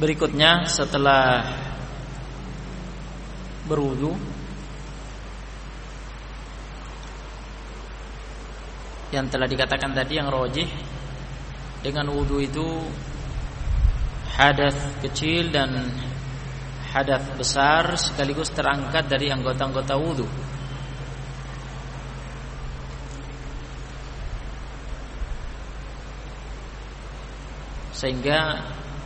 Berikutnya setelah berwudu, yang telah dikatakan tadi yang rajih, dengan wudu itu hadas kecil dan hadas besar sekaligus terangkat dari anggota-anggota wudu. Sehingga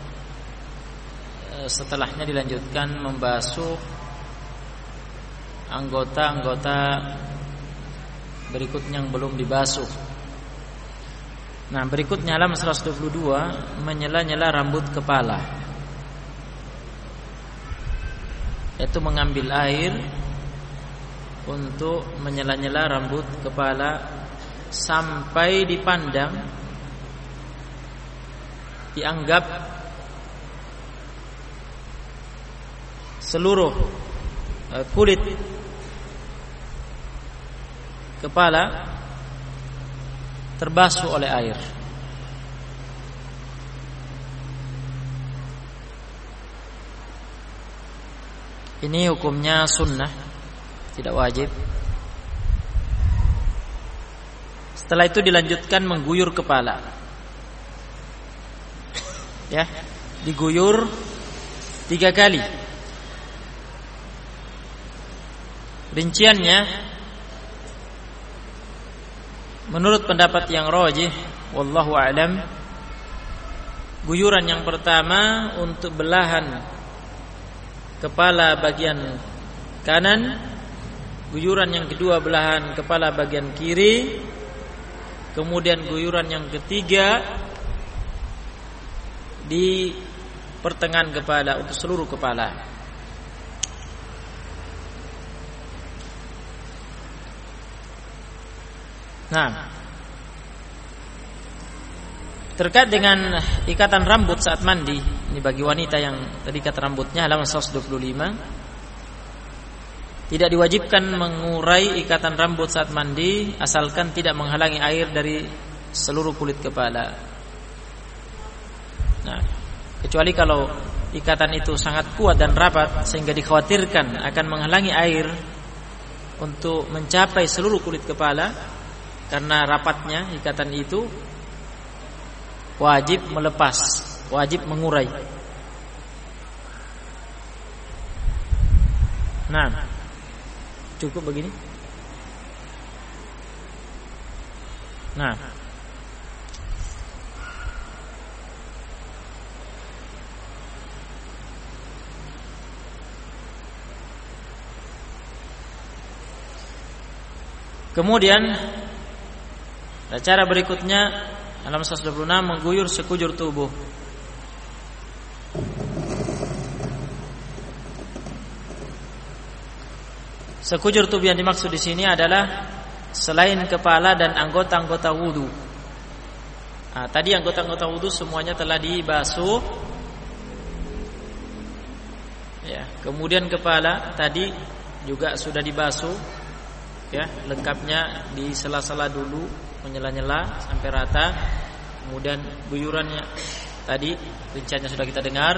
setelahnya dilanjutkan membasuh anggota-anggota berikutnya yang belum dibasuh. Nah, berikutnya halaman 122, menyela-nyela rambut kepala, yaitu mengambil air untuk menyela-nyela rambut kepala sampai dipandang, dianggap seluruh kulit kepala terbasuh oleh air. Ini hukumnya sunnah, tidak wajib. Setelah itu dilanjutkan mengguyur kepala. Ya, diguyur 3 kali. Rinciannya menurut pendapat yang rajih, wallahu a'lam, guyuran yang pertama untuk belahan kepala bagian kanan, guyuran yang kedua belahan kepala bagian kiri, kemudian guyuran yang ketiga di pertengahan kepala untuk seluruh kepala. Nah, terkait dengan ikatan rambut saat mandi, ini bagi wanita yang terikat rambutnya, halaman 125, tidak diwajibkan mengurai ikatan rambut saat mandi asalkan tidak menghalangi air dari seluruh kulit kepala. Nah, kecuali kalau ikatan itu sangat kuat dan rapat sehingga dikhawatirkan akan menghalangi air untuk mencapai seluruh kulit kepala. Karena rapatnya ikatan itu, wajib melepas, wajib mengurai. Nah, cukup begini. Nah, kemudian cara berikutnya halaman 126, mengguyur sekujur tubuh. Sekujur tubuh yang dimaksud di sini adalah selain kepala dan anggota-anggota wudu. Nah, tadi anggota-anggota wudu semuanya telah dibasuh. Ya, kemudian kepala tadi juga sudah dibasuh. Ya, lengkapnya di sela-sela dulu, menyela-nyela sampai rata. Kemudian guyurannya tadi rinciannya sudah kita dengar.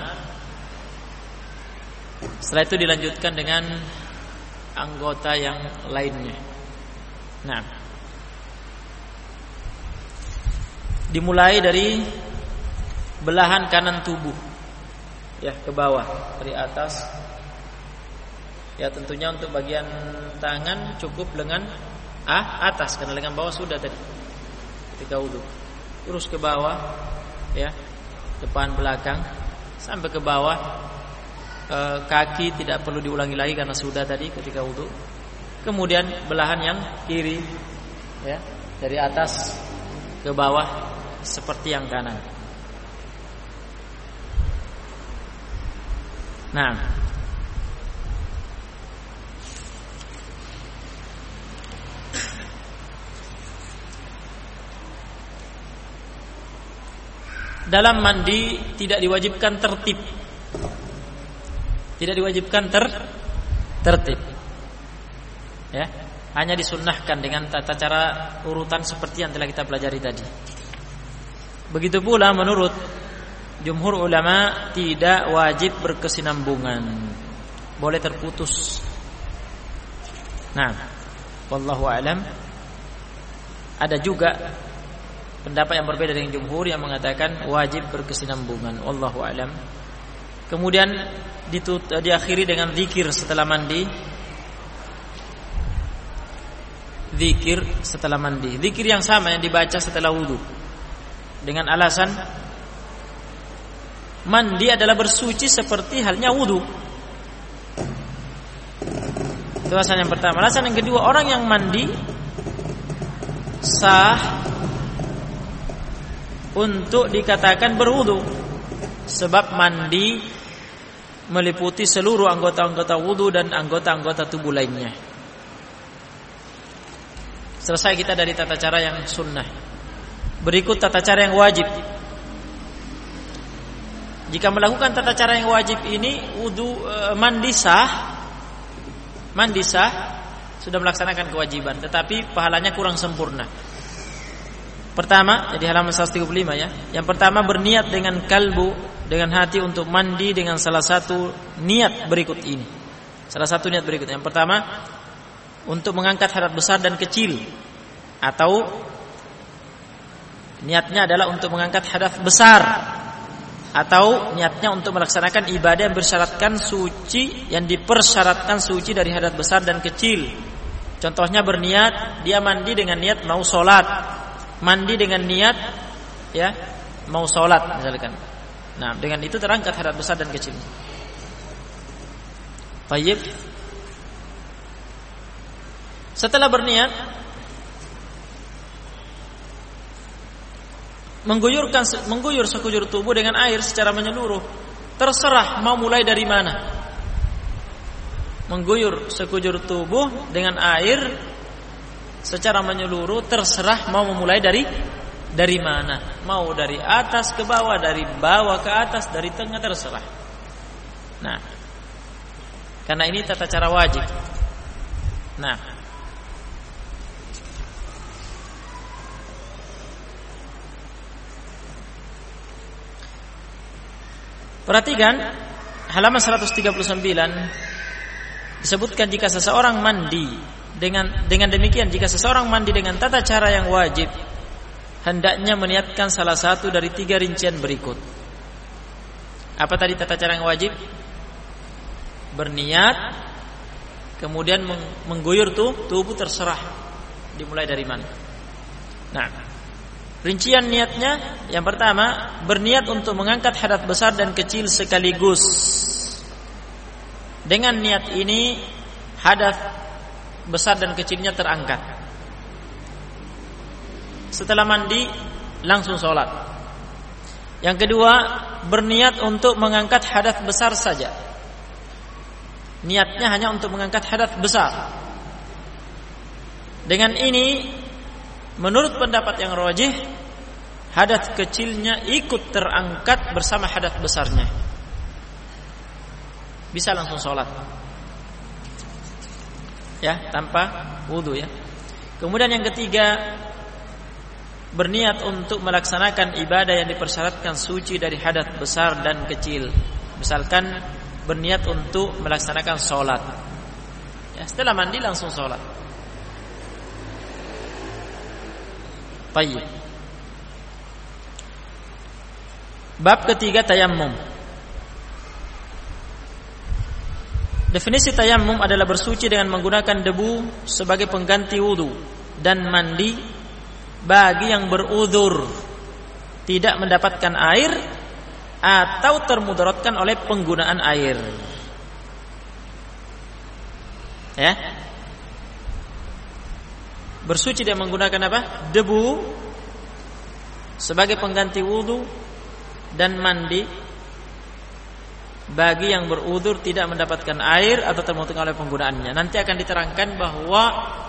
Setelah itu dilanjutkan dengan anggota yang lainnya. Nah, dimulai dari belahan kanan tubuh, ya, ke bawah dari atas. Ya, tentunya untuk bagian tangan cukup lengan atas, karena lengan bawah sudah tadi ketika wudu. Terus ke bawah, ya, depan belakang sampai ke bawah. Kaki tidak perlu diulangi lagi karena sudah tadi ketika wudu. Kemudian belahan yang kiri, ya, dari atas ke bawah seperti yang kanan. Nah, dalam mandi tidak diwajibkan tertib. Tidak diwajibkan tertib. Ya, hanya disunnahkan dengan tata cara urutan seperti yang telah kita pelajari tadi. Begitu pula menurut jumhur ulama tidak wajib berkesinambungan, boleh terputus. Nah, wallahu a'lam. Ada juga pendapat yang berbeda dengan jumhur yang mengatakan wajib berkesinambungan, wallahu a'lam. Kemudian diakhiri dengan zikir setelah mandi. Zikir setelah mandi, zikir yang sama yang dibaca setelah wudu, dengan alasan mandi adalah bersuci seperti halnya wudu. Itu alasan yang pertama. Alasan yang kedua, orang yang mandi sah untuk dikatakan berwudu, sebab mandi meliputi seluruh anggota-anggota wudu dan anggota-anggota tubuh lainnya. Selesai kita dari tata cara yang sunnah. Berikut tata cara yang wajib. Jika melakukan tata cara yang wajib ini, mandi sah, sudah melaksanakan kewajiban, tetapi pahalanya kurang sempurna. Pertama, jadi halaman 135 ya. Yang pertama, berniat dengan kalbu, dengan hati untuk mandi dengan salah satu niat berikut ini. Salah satu niat berikut. Yang pertama, untuk mengangkat hadat besar dan kecil, atau niatnya adalah untuk mengangkat hadat besar, atau niatnya untuk melaksanakan ibadah yang bersyaratkan suci, yang dipersyaratkan suci dari hadat besar dan kecil. Contohnya berniat dia mandi dengan niat mau sholat, mandi dengan niat ya mau sholat misalkan. Nah, dengan itu terangkat hadat besar dan kecil. Baik. Setelah berniat, mengguyur sekujur tubuh dengan air secara menyeluruh. Terserah mau mulai dari mana. Mengguyur sekujur tubuh dengan air secara menyeluruh, terserah mau memulai dari mana. Mau dari atas ke bawah, dari bawah ke atas, dari tengah, terserah. Nah, karena ini tata cara wajib. Nah, perhatikan halaman 139, disebutkan jika seseorang mandi dengan demikian, jika seseorang mandi dengan tata cara yang wajib, hendaknya meniatkan salah satu dari 3 rincian berikut. Apa tadi tata cara yang wajib? Berniat, kemudian mengguyur tubuh, terserah dimulai dari mana. Nah, rincian niatnya, yang pertama, berniat untuk mengangkat hadat besar dan kecil sekaligus. Dengan niat ini, hadat besar dan kecilnya terangkat. Setelah mandi, langsung sholat. Yang kedua, berniat untuk mengangkat hadat besar saja. Niatnya hanya untuk mengangkat hadat besar. Dengan ini, menurut pendapat yang rajih, hadat kecilnya ikut terangkat bersama hadat besarnya. Bisa langsung sholat, ya, tanpa wudu ya. Kemudian yang ketiga, berniat untuk melaksanakan ibadah yang dipersyaratkan suci dari hadat besar dan kecil. Misalkan berniat untuk melaksanakan sholat, ya, setelah mandi langsung sholat. Baik. Bab ketiga, tayammum. Definisi tayammum adalah bersuci dengan menggunakan debu sebagai pengganti wudu dan mandi bagi yang beruzur, tidak mendapatkan air atau termudaratkan oleh penggunaan air. Ya. Bersuci dengan menggunakan apa? Debu sebagai pengganti wudu dan mandi bagi yang beruzur tidak mendapatkan air atau termudaratkan oleh penggunaannya. Nanti akan diterangkan bahwa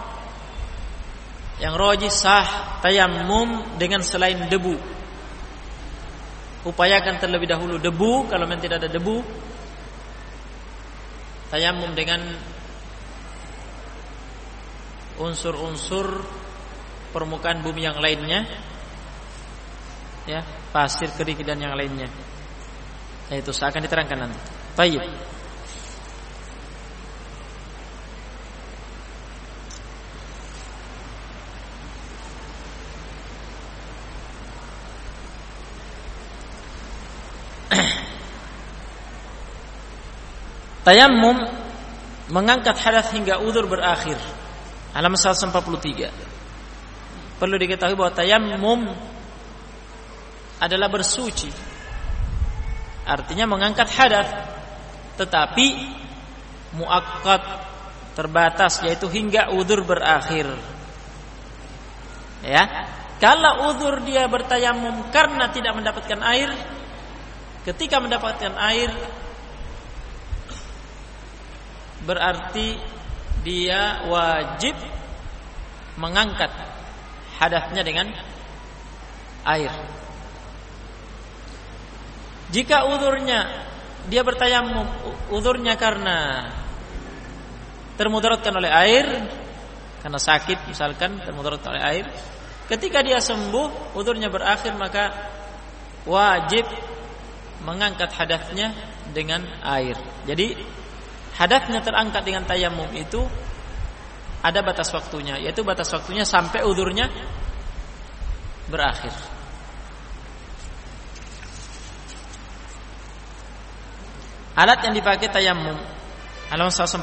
yang rajih sah tayammum dengan selain debu. Upayakan terlebih dahulu debu. Kalau memang tidak ada debu, tayammum dengan unsur-unsur permukaan bumi yang lainnya, ya, pasir, kerikil dan yang lainnya. Itu akan diterangkan nanti. Baik. Tayammum mengangkat hadas hingga udzur berakhir. Halaman 143. Perlu diketahui bahwa tayammum adalah bersuci. Artinya mengangkat hadas, tetapi muakkad, terbatas, yaitu hingga udzur berakhir. Ya. Kalau udzur dia bertayammum karena tidak mendapatkan air, ketika mendapatkan air berarti dia wajib mengangkat hadasnya dengan air. Jika udzurnya dia bertayammum, udzurnya karena termudaratkan oleh air, karena sakit misalkan termudaratkan oleh air, ketika dia sembuh, udzurnya berakhir, maka wajib mengangkat hadasnya dengan air. Jadi hadasnya terangkat dengan tayammum itu ada batas waktunya, yaitu batas waktunya sampai udzurnya berakhir. Alat yang dipakai tayammum, halaman 145.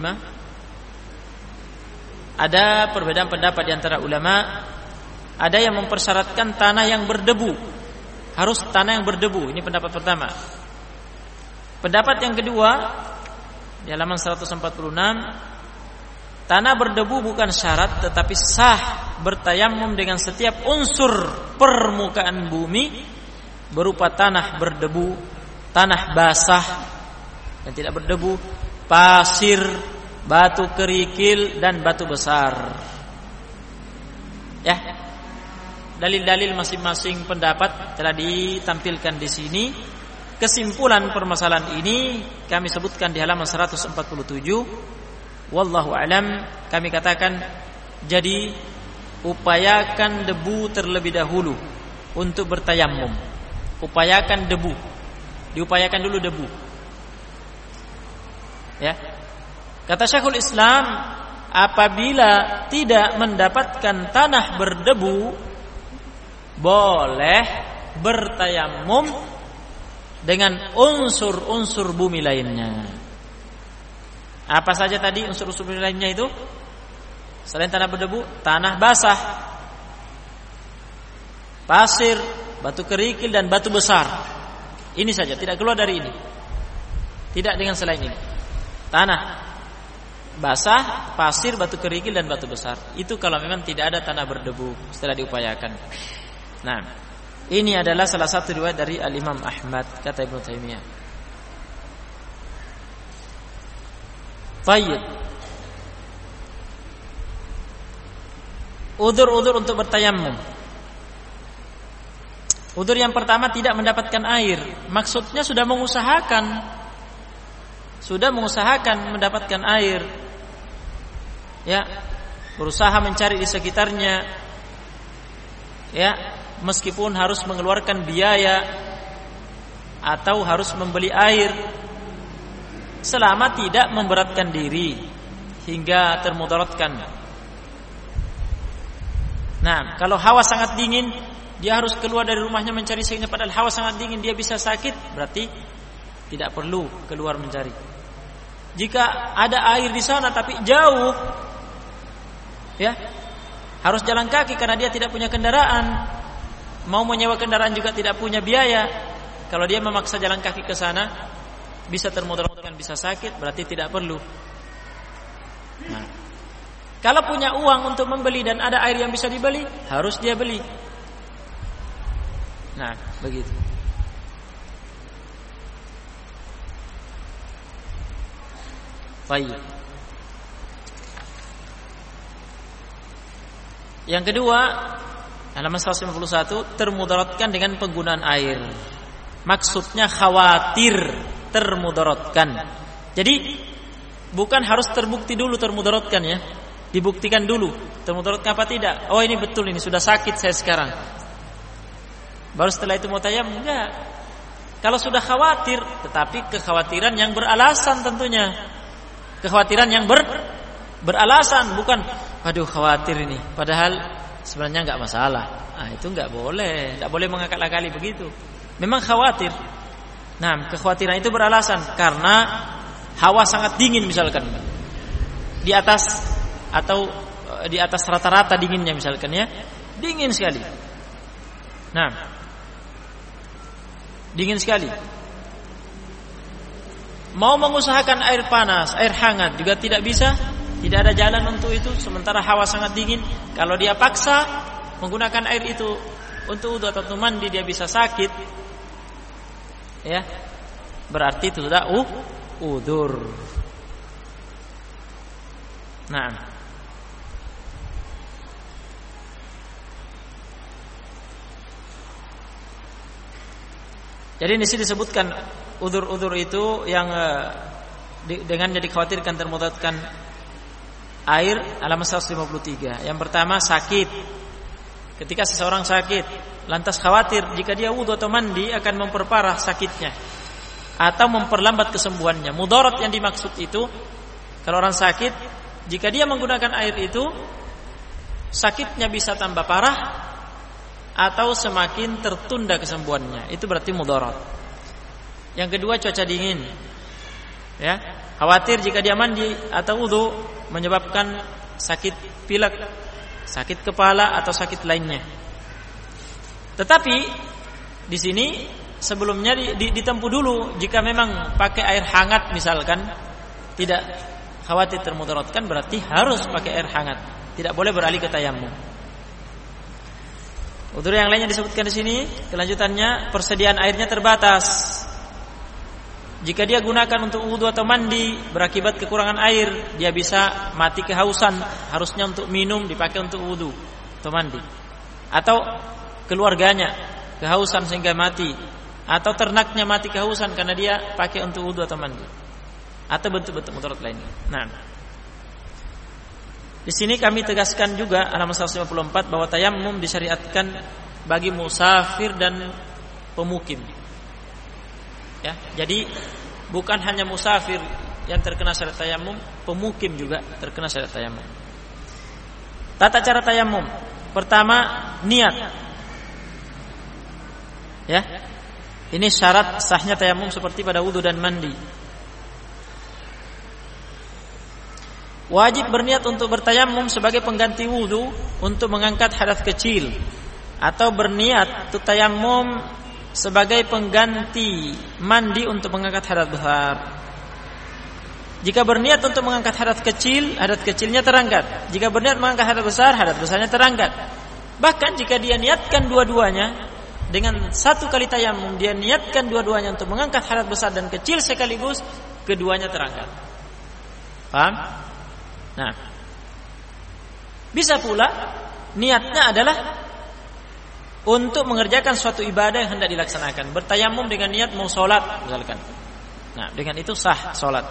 Ada perbedaan pendapat di antara ulama. Ada yang mempersyaratkan tanah yang berdebu, harus tanah yang berdebu. Ini pendapat pertama. Pendapat yang kedua, di halaman 146, tanah berdebu bukan syarat, tetapi sah bertayammum dengan setiap unsur permukaan bumi berupa tanah berdebu, tanah basah yang tidak berdebu, pasir, batu kerikil, dan batu besar. Ya, dalil-dalil masing-masing pendapat telah ditampilkan di sini. Kesimpulan permasalahan ini kami sebutkan di halaman 147. Wallahu alam, kami katakan, jadi upayakan debu terlebih dahulu untuk bertayammum. Upayakan debu. Diupayakan dulu debu. Ya. Kata Syekhul Islam, apabila tidak mendapatkan tanah berdebu, boleh bertayammum dengan unsur-unsur bumi lainnya. Apa saja tadi unsur-unsur bumi lainnya itu? Selain tanah berdebu, tanah basah, pasir, batu kerikil, dan batu besar. Ini saja, tidak keluar dari ini. Tidak dengan selain ini. Tanah basah, pasir, batu kerikil, dan batu besar. Itu kalau memang tidak ada tanah berdebu setelah diupayakan. Nah, ini adalah salah satu riwayat dari Al-Imam Ahmad, kata Ibnu Taimiyah. Baik. Udzur-udzur untuk bertayammum. Udzur yang pertama, tidak mendapatkan air. Maksudnya sudah mengusahakan mendapatkan air. Ya, berusaha mencari di sekitarnya. Ya, meskipun harus mengeluarkan biaya atau harus membeli air, selama tidak memberatkan diri hingga termudaratkan. Nah, kalau hawa sangat dingin, dia harus keluar dari rumahnya mencari sehingga padahal hawa sangat dingin, dia bisa sakit, berarti tidak perlu keluar mencari. Jika ada air di sana tapi jauh, ya, harus jalan kaki karena dia tidak punya kendaraan. Mau menyewa kendaraan juga tidak punya biaya. Kalau dia memaksa jalan kaki ke sana, bisa termudaratkan, bisa sakit, berarti tidak perlu. Nah, kalau punya uang untuk membeli dan ada air yang bisa dibeli, harus dia beli. Nah, begitu. Baik. Yang kedua, halaman 151, termudaratkan dengan penggunaan air. Maksudnya khawatir termudaratkan. Jadi bukan harus terbukti dulu termudaratkan, ya. Dibuktikan dulu termudaratkan apa tidak. Oh, ini betul, ini sudah sakit saya sekarang. Baru setelah itu mau tayammum, enggak. Kalau sudah khawatir, tetapi kekhawatiran yang beralasan tentunya. Kekhawatiran yang beralasan, bukan aduh khawatir ini, padahal sebenarnya enggak masalah. Itu enggak boleh mengakal-akali begitu. Memang khawatir. Nah, kekhawatiran itu beralasan karena hawa sangat dingin misalkan. Di atas rata-rata dinginnya misalkan ya. Dingin sekali. Nah, dingin sekali. Mau mengusahakan air panas, air hangat juga tidak bisa. Tidak ada jalan untuk itu. Sementara hawa sangat dingin. Kalau dia paksa menggunakan air itu untuk wudu atau untuk mandi, dia bisa sakit. Ya, berarti itu sudah udzur. Nah, jadi di sini disebutkan udzur-udzur itu yang dengannya dikhawatirkan termudaratkan air, halaman 153. Yang pertama sakit. Ketika seseorang sakit, lantas khawatir jika dia wudu atau mandi akan memperparah sakitnya atau memperlambat kesembuhannya. Mudarat yang dimaksud itu, kalau orang sakit, jika dia menggunakan air itu, sakitnya bisa tambah parah atau semakin tertunda kesembuhannya. Itu berarti mudarat. Yang kedua cuaca dingin. Ya, khawatir jika dia mandi atau wudu menyebabkan sakit pilek, sakit kepala atau sakit lainnya. Tetapi di sini sebelumnya ditempuh dulu. Jika memang pakai air hangat misalkan, tidak khawatir termudaratkan, berarti harus pakai air hangat. Tidak boleh beralih ke tayamum. Udzur yang lainnya disebutkan di sini, kelanjutannya persediaan airnya terbatas. Jika dia gunakan untuk wudu atau mandi berakibat kekurangan air, dia bisa mati kehausan, harusnya untuk minum dipakai untuk wudu atau mandi. Atau keluarganya kehausan sehingga mati, atau ternaknya mati kehausan karena dia pakai untuk wudu atau mandi. Atau bentuk-bentuk mudarat lainnya. Nah, di sini kami tegaskan juga halaman 154 bahwa tayamum disyariatkan bagi musafir dan pemukim. Ya, jadi bukan hanya musafir yang terkena syariat tayamum, pemukim juga terkena syariat tayamum. Tata cara tayamum. Pertama, niat. Ya. Ini syarat sahnya tayamum seperti pada wudu dan mandi. Wajib berniat untuk bertayamum sebagai pengganti wudu untuk mengangkat hadas kecil, atau berniat untuk tayamum sebagai pengganti mandi untuk mengangkat hadas besar. Jika berniat untuk mengangkat hadas kecil, hadas kecilnya terangkat. Jika berniat mengangkat hadas besar, hadas besarnya terangkat. Bahkan jika dia niatkan dua-duanya, dengan satu kali tayamum dia niatkan dua-duanya untuk mengangkat hadas besar dan kecil sekaligus, keduanya terangkat. Paham? Nah, bisa pula niatnya adalah untuk mengerjakan suatu ibadah yang hendak dilaksanakan. Bertayamum dengan niat mau sholat misalkan. Nah, dengan itu sah sholat.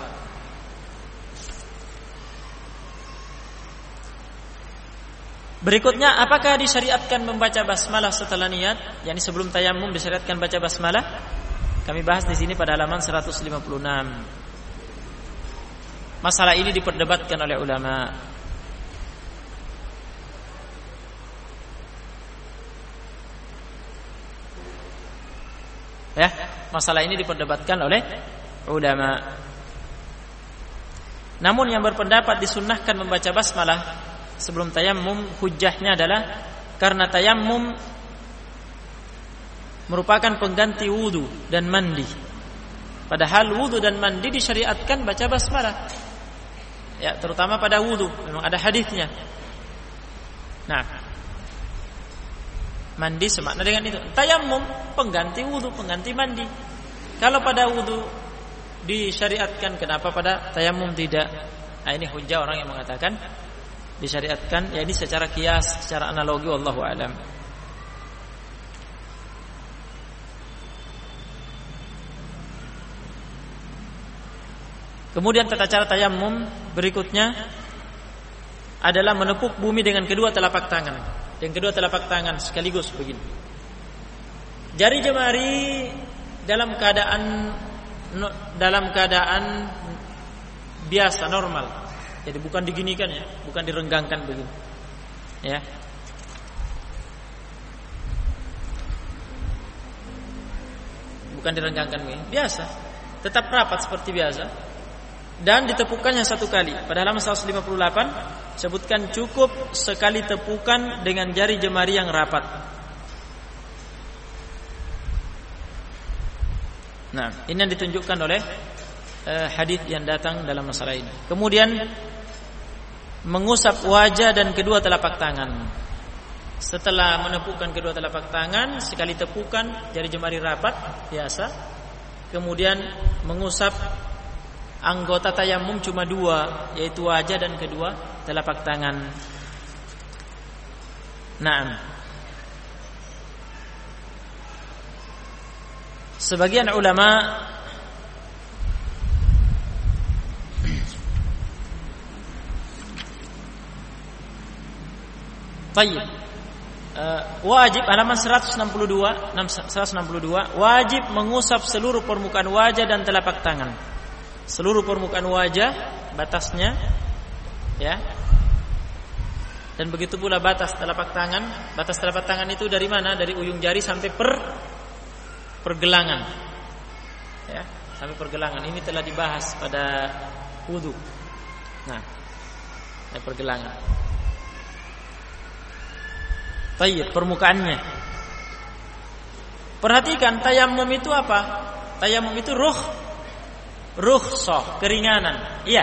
Berikutnya, apakah disyariatkan membaca basmalah setelah niat? Yani sebelum tayamum disyariatkan baca basmalah? Kami bahas di sini pada halaman 156. Masalah ini diperdebatkan oleh ulama. Ya, masalah ini diperdebatkan oleh ulama. Namun yang berpendapat disunnahkan membaca basmalah sebelum tayamum, hujjahnya adalah karena tayamum merupakan pengganti wudu dan mandi. Padahal wudu dan mandi disyariatkan baca basmalah. Ya, terutama pada wudu, memang ada hadisnya. Nah, mandi semakna dengan itu. Tayamum pengganti wudu, pengganti mandi. Kalau pada wudu disyariatkan, kenapa pada tayamum tidak? Nah, ini hujjah orang yang mengatakan disyariatkan, ya ini secara kias, secara analogi, wallahu alam. Kemudian tata cara tayamum berikutnya adalah menepuk bumi dengan kedua telapak tangan. Dengan kedua telapak tangan sekaligus begini. Jari jemari dalam keadaan biasa, normal. Jadi bukan diginikan ya, bukan direnggangkan begini. Ya. Bukan direnggangkan begini, biasa. Tetap rapat seperti biasa. Dan ditepukannya satu kali. Pada halaman 158 sebutkan cukup sekali tepukan dengan jari jemari yang rapat. Nah, ini yang ditunjukkan oleh hadis yang datang dalam masalah ini. Kemudian mengusap wajah dan kedua telapak tangan. Setelah menepukkan kedua telapak tangan, sekali tepukan jari jemari rapat biasa. Kemudian mengusap anggota tayamum cuma dua, yaitu wajah dan kedua telapak tangan. Naam. Sebagian ulama wajib, halaman 162 wajib mengusap seluruh permukaan wajah dan telapak tangan. Seluruh permukaan wajah batasnya, ya. Dan begitu pula batas telapak tangan. Batas telapak tangan itu dari mana? Dari ujung jari sampai pergelangan. Ya, sampai pergelangan. Ini telah dibahas pada wudu. Nah, pergelangan. Tayyib, permukaannya. Perhatikan, tayamum itu apa? Tayamum itu rukhsah, keringanan. Iya.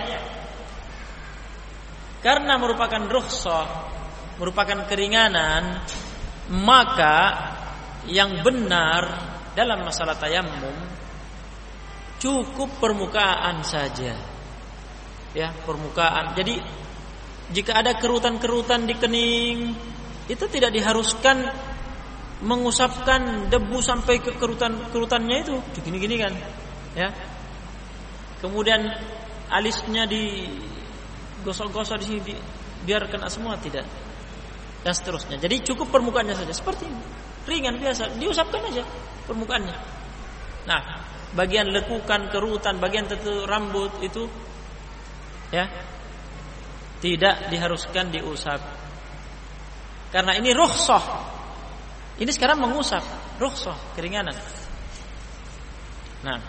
Karena merupakan rukhsah, merupakan keringanan, maka yang benar dalam masalah tayamum cukup permukaan saja. Ya, permukaan. Jadi jika ada kerutan-kerutan di kening, itu tidak diharuskan mengusapkan debu sampai ke kerutan-kerutannya itu, gini-gini kan, ya. Kemudian alisnya digosok-gosok di sini, biar kena semua, tidak. Dan seterusnya. Jadi cukup permukaannya saja, seperti ini, ringan biasa, diusapkan aja permukaannya. Nah, bagian lekukan, kerutan, bagian tertentu rambut itu, ya, tidak diharuskan diusap. Karena ini rukhsah. Ini sekarang mengusap, rukhsah, keringanan. Nah,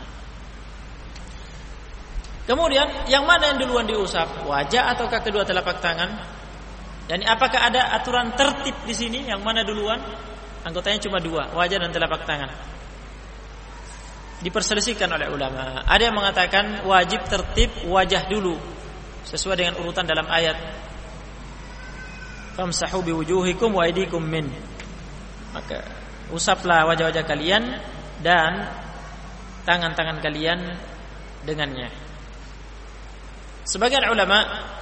kemudian yang mana yang duluan diusap? Wajah ataukah kedua telapak tangan? Dan apakah ada aturan tertib di sini? Yang mana duluan? Anggotanya cuma dua, wajah dan telapak tangan. Diperselisihkan oleh ulama. Ada yang mengatakan wajib tertib wajah dulu, sesuai dengan urutan dalam ayat. Famsahu biwujuhikum wa aydikum min. Maka usaplah wajah-wajah kalian dan tangan-tangan kalian dengannya. Sebagian ulama,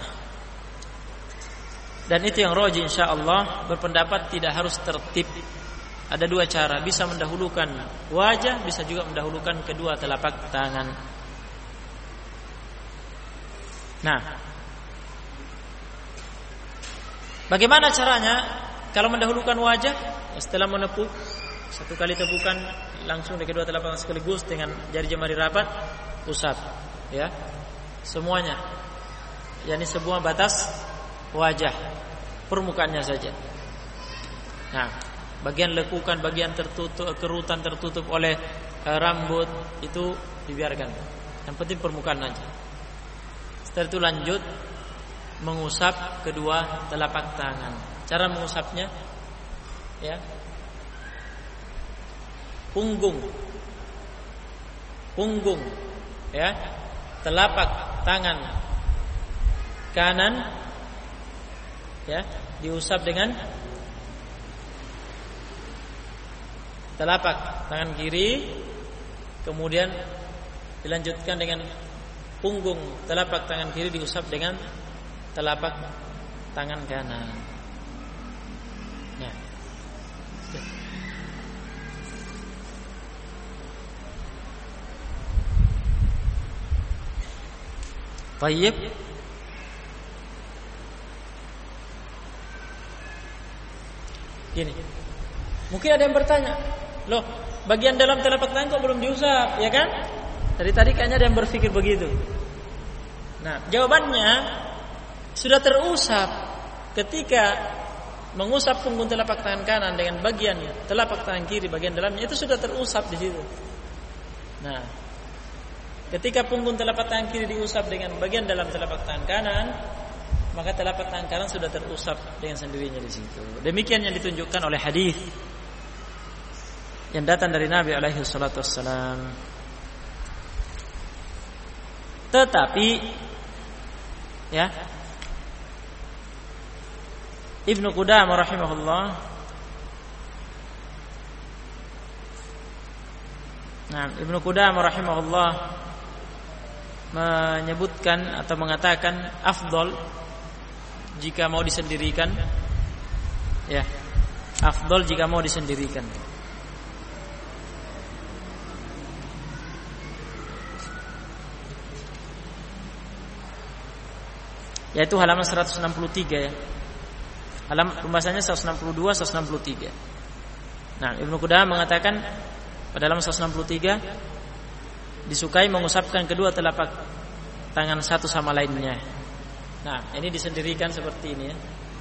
dan itu yang rajih insyaallah, berpendapat tidak harus tertib. Ada dua cara, bisa mendahulukan wajah, bisa juga mendahulukan kedua telapak tangan. Nah, bagaimana caranya? Kalau mendahulukan wajah, setelah menepuk, satu kali tepukan langsung di kedua telapak tangan sekaligus dengan jari jemari rapat, usap, ya, semuanya. Yani semua batas wajah, permukaannya saja. Nah, bagian lekukan, bagian tertutup, kerutan tertutup oleh rambut itu dibiarkan. Yang penting permukaan aja. Setelah itu lanjut mengusap kedua telapak tangan. Cara mengusapnya, ya, punggung, ya, telapak tangan kanan, ya, diusap dengan telapak tangan kiri, kemudian dilanjutkan dengan punggung telapak tangan kiri diusap dengan telapak tangan kanan. Ya. Baik. Gini. Mungkin ada yang bertanya, Loh, bagian dalam telapak tangan kok belum diusap, ya kan? Dari tadi kayaknya ada yang berpikir begitu. Nah, jawabannya sudah terusap ketika mengusap punggung telapak tangan kanan dengan bagian telapak tangan kiri bagian dalamnya, itu sudah terusap di situ. Nah, ketika punggung telapak tangan kiri diusap dengan bagian dalam telapak tangan kanan, maka telapak tangan kanan sudah terusap dengan sendirinya di situ. Demikian yang ditunjukkan oleh hadis yang datang dari Nabi alaihi salatu wassalam. Tetapi ya, Ibnu Qudamah rahimahullah, nah, Ibnu Qudamah rahimahullah menyebutkan atau mengatakan afdol jika mau disendirikan, ya, afdol jika mau disendirikan. Yaitu halaman 163 ya. Pembahasannya 162, 163. Nah, Ibnu Qudamah mengatakan pada halaman 163 disukai mengusapkan kedua telapak tangan satu sama lainnya. Nah, ini disendirikan seperti ini ya.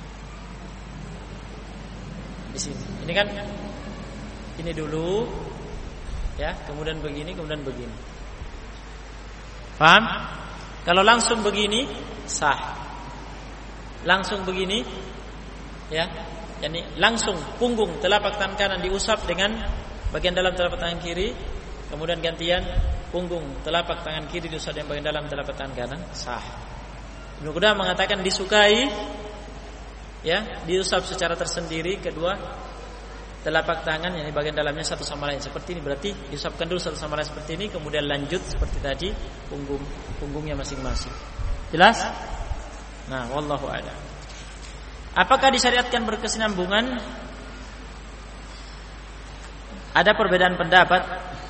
Di sini. Ini kan ini dulu ya, kemudian begini, kemudian begini. Paham? Kalau langsung begini sah. Langsung begini ya, yakni langsung punggung telapak tangan kanan diusap dengan bagian dalam telapak tangan kiri, kemudian gantian punggung telapak tangan kiri diusap dengan bagian dalam telapak tangan kanan, sah. Ibnu Qudamah mengatakan disukai ya, diusap secara tersendiri kedua telapak tangan yang di bagian dalamnya satu sama lain seperti ini, berarti diusapkan dulu satu sama lain seperti ini, kemudian lanjut seperti tadi punggungnya masing-masing. Jelas? Nah, wallahu a'lam. Apakah disyariatkan berkesinambungan? Ada perbedaan pendapat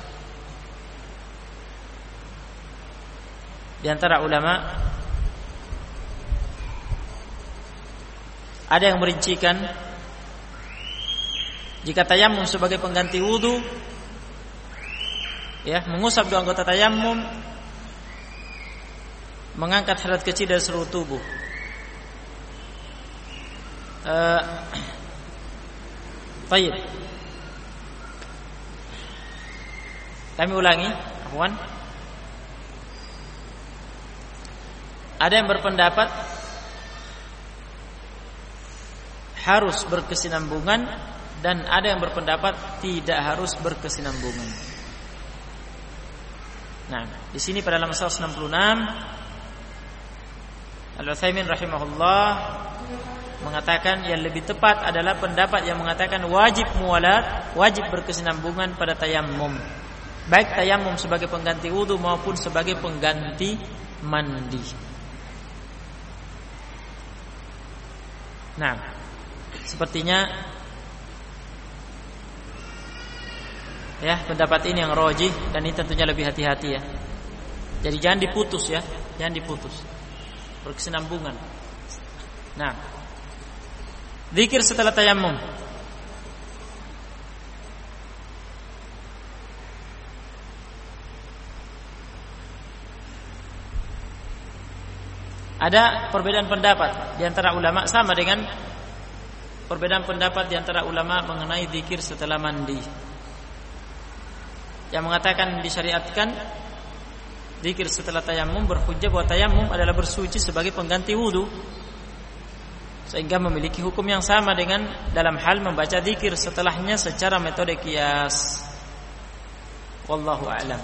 di antara ulama. Ada yang merincikan jika tayammum sebagai pengganti wudu, ya, mengusap dua anggota tayammum mengangkat hadat kecil dari seluruh tubuh. Baik. Kami ulangi, afwan. Ada yang berpendapat harus berkesinambungan dan ada yang berpendapat tidak harus berkesinambungan. Nah, di sini pada halaman 166 Al-Utsaimin rahimahullah mengatakan yang lebih tepat adalah pendapat yang mengatakan wajib muwalat, wajib berkesinambungan pada tayammum, baik tayammum sebagai pengganti wudu maupun sebagai pengganti mandi. Nah, sepertinya ya pendapat ini yang rajih dan ini tentunya lebih hati-hati ya. Jadi jangan diputus ya, jangan diputus. Berkesinambungan. Nah, zikir setelah tayammum. Ada perbedaan pendapat di antara ulama sama dengan perbedaan pendapat di antara ulama mengenai zikir setelah mandi. Yang mengatakan disyariatkan zikir setelah tayammum berhujjah bahwa tayammum adalah bersuci sebagai pengganti wudu, sehingga memiliki hukum yang sama dengan dalam hal membaca zikir setelahnya secara metode qiyas. Wallahu a'lam.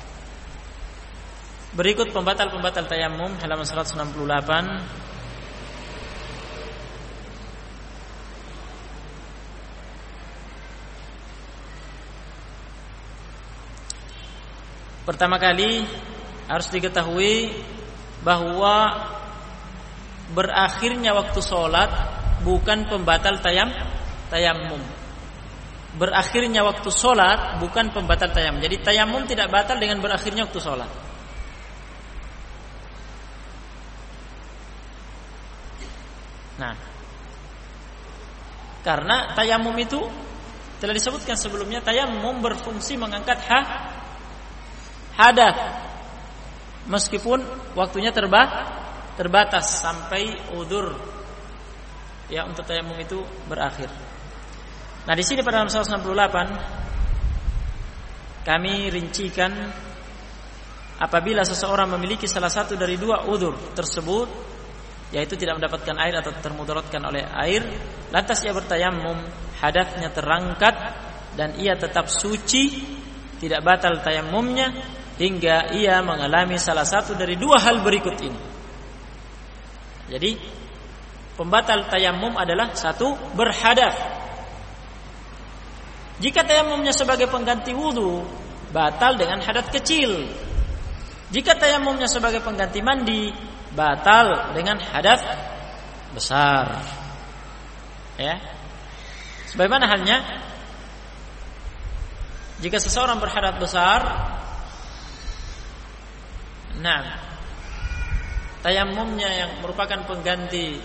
Berikut pembatal-pembatal tayammum halaman 168. Pertama kali harus diketahui bahwa berakhirnya waktu sholat bukan pembatal tayammum. Berakhirnya waktu sholat bukan pembatal tayammum. Jadi tayammum tidak batal dengan berakhirnya waktu sholat. Nah, karena tayammum itu telah disebutkan sebelumnya, tayamum berfungsi mengangkat hadath meskipun waktunya terbatas sampai udzur ya untuk tayamum itu berakhir. Nah, di sini pada halaman 168 kami rincikan apabila seseorang memiliki salah satu dari dua udzur tersebut, yaitu tidak mendapatkan air atau termudaratkan oleh air, lantas ia bertayamum, hadatsnya terangkat dan ia tetap suci, tidak batal tayamumnya hingga ia mengalami salah satu dari dua hal berikut ini. Jadi pembatal tayamum adalah satu, berhadath. Jika tayamumnya sebagai pengganti wudu, batal dengan hadath kecil. Jika tayamumnya sebagai pengganti mandi, batal dengan hadath besar. Ya. Sebagaimana halnya jika seseorang berhadath besar, nah, tayamumnya yang merupakan pengganti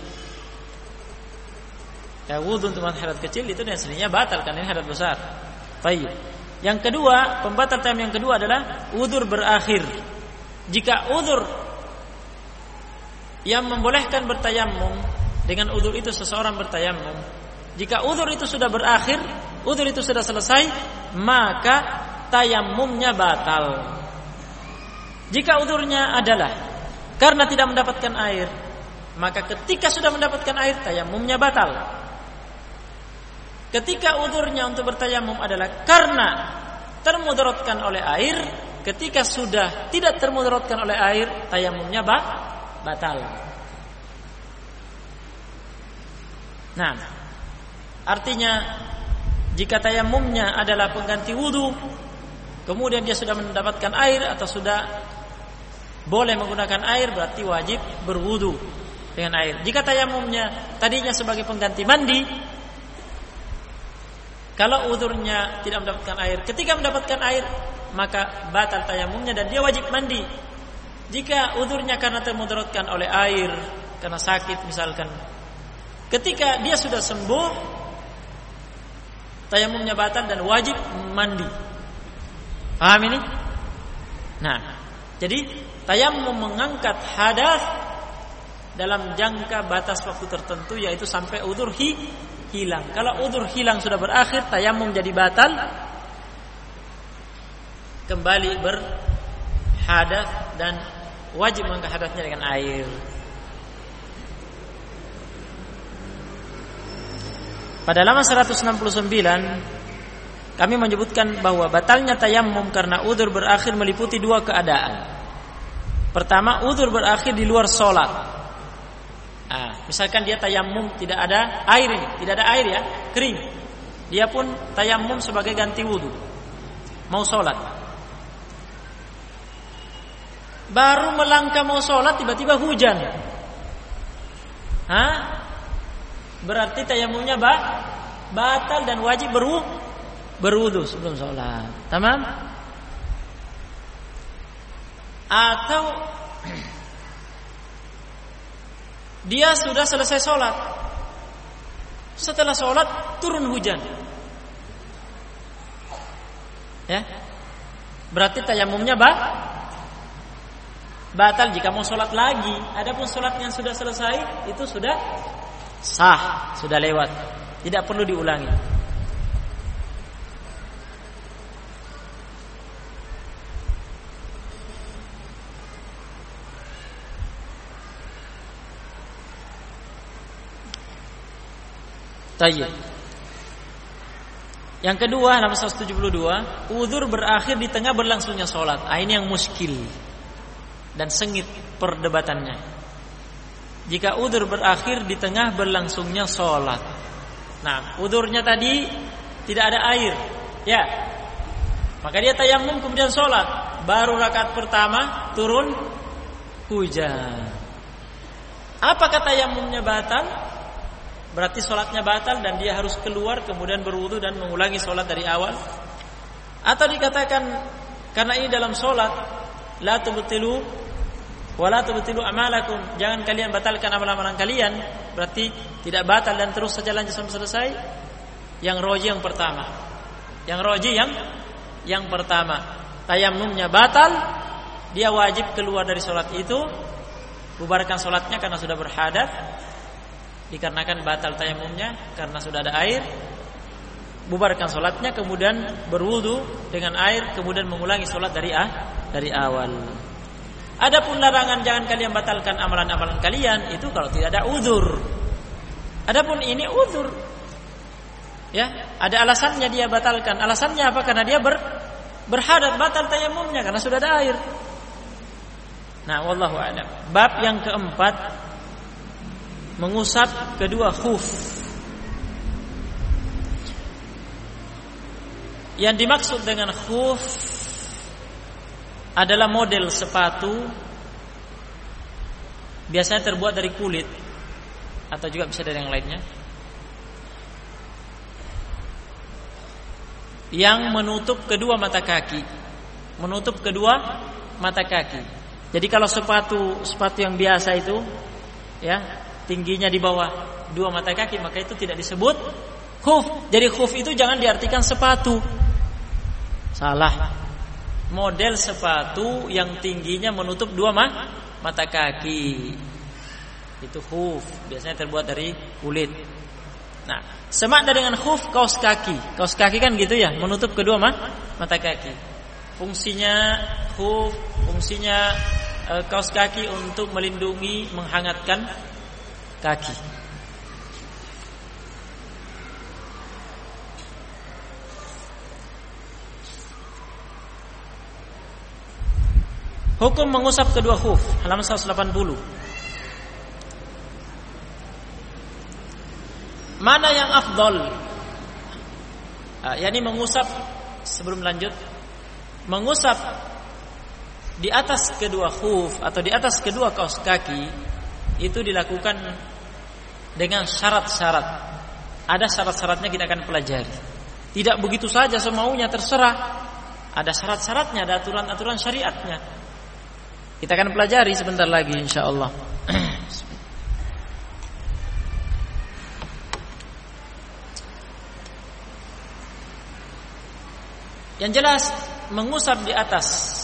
wudu untuk hadath kecil itu aslinya batal karena ini hadath besar. Baik. Yang kedua, pembatal tayamum yang kedua adalah udzur berakhir. Jika udzur yang membolehkan bertayamum, dengan udzur itu seseorang bertayamum, jika udzur itu sudah berakhir, udzur itu sudah selesai, maka tayamumnya batal. Jika udzurnya adalah karena tidak mendapatkan air, maka ketika sudah mendapatkan air, tayamumnya batal. Ketika udzurnya untuk bertayamum adalah karena termudaratkan oleh air, ketika sudah tidak termudaratkan oleh air, tayamumnya batal. Nah, artinya jika tayamumnya adalah pengganti wudu, kemudian dia sudah mendapatkan air atau sudah boleh menggunakan air, berarti wajib berwudu dengan air. Jika tayamumnya tadinya sebagai pengganti mandi, kalau udzurnya tidak mendapatkan air, ketika mendapatkan air maka batal tayamumnya dan dia wajib mandi. Jika udzurnya karena termudaratkan oleh air, karena sakit misalkan, ketika dia sudah sembuh, tayamumnya batal dan wajib mandi. Paham ini? Nah, jadi tayamum mengangkat hadath dalam jangka batas waktu tertentu, yaitu sampai udzur hilang. Kalau udzur hilang sudah berakhir, tayamum jadi batal, kembali berhadath dan wajib mengangkat hadatsnya dengan air. Pada halaman 169 kami menyebutkan bahwa batalnya tayamum karena udzur berakhir meliputi dua keadaan. Pertama, udzur berakhir di luar sholat. Misalkan dia tayamum tidak ada air ini, tidak ada air ya, kering. Dia pun tayamum sebagai ganti wudu, mau sholat. Baru melangkah mau sholat tiba-tiba hujan. Berarti tayamumnya batal dan wajib berwudu sebelum sholat. Tamam? Atau dia sudah selesai sholat, setelah sholat turun hujan, ya, berarti tayamumnya batal jika mau sholat lagi. Adapun sholat yang sudah selesai itu sudah sah, sudah lewat, tidak perlu diulangi. Tayyib. Yang kedua, halaman 172, udzur berakhir di tengah berlangsungnya sholat. Ini yang muskil dan sengit perdebatannya. Jika udzur berakhir di tengah berlangsungnya sholat, nah udzurnya tadi tidak ada air, ya, maka dia tayamum kemudian sholat, baru rakaat pertama turun hujan. Apakah tayamumnya batal? Berarti sholatnya batal dan dia harus keluar kemudian berwudu dan mengulangi sholat dari awal? Atau dikatakan karena ini dalam sholat, la tubtilu wa la tubtilu amalakum, jangan kalian batalkan amalan-amalan kalian, berarti tidak batal dan terus saja lanjut sampai selesai? Yang roji yang pertama. Yang roji yang pertama. Tayamumnya batal, dia wajib keluar dari sholat itu, bubarkan sholatnya karena sudah berhadat, dikarenakan batal tayamumnya karena sudah ada air. Bubarkan sholatnya, kemudian berwudu dengan air, kemudian mengulangi sholat dari awal. Adapun larangan jangan kalian batalkan amalan-amalan kalian, itu kalau tidak ada uzur. Adapun ini uzur, ya, ada alasannya dia batalkan. Alasannya apa? Karena dia berhadat, batal tayamumnya karena sudah ada air. Nah, wallahu a'lam. Bab yang keempat, mengusap kedua khuf. Yang dimaksud dengan khuf adalah model sepatu, biasanya terbuat dari kulit atau juga bisa dari yang lainnya, yang menutup kedua mata kaki. Menutup kedua mata kaki. Jadi kalau sepatu yang biasa itu, ya, tingginya di bawah dua mata kaki, maka itu tidak disebut khuf. Jadi khuf itu jangan diartikan sepatu. Salah. Model sepatu yang tingginya menutup dua mata kaki, itu khuf, biasanya terbuat dari kulit. Nah, semakna dengan khuf kaos kaki. Kaos kaki kan gitu ya, menutup kedua mata kaki. Fungsinya khuf, fungsinya kaos kaki untuk melindungi, menghangatkan kaki. Hukum mengusap kedua khuf, halaman 180. Mana yang afdol? Yani mengusap, sebelum lanjut, mengusap di atas kedua khuf atau di atas kedua kaos kaki itu dilakukan dengan syarat-syarat. Ada syarat-syaratnya, kita akan pelajari. Tidak begitu saja semaunya terserah. Ada syarat-syaratnya, ada aturan-aturan syariatnya. Kita akan pelajari sebentar lagi insyaallah. Yang jelas, mengusap di atas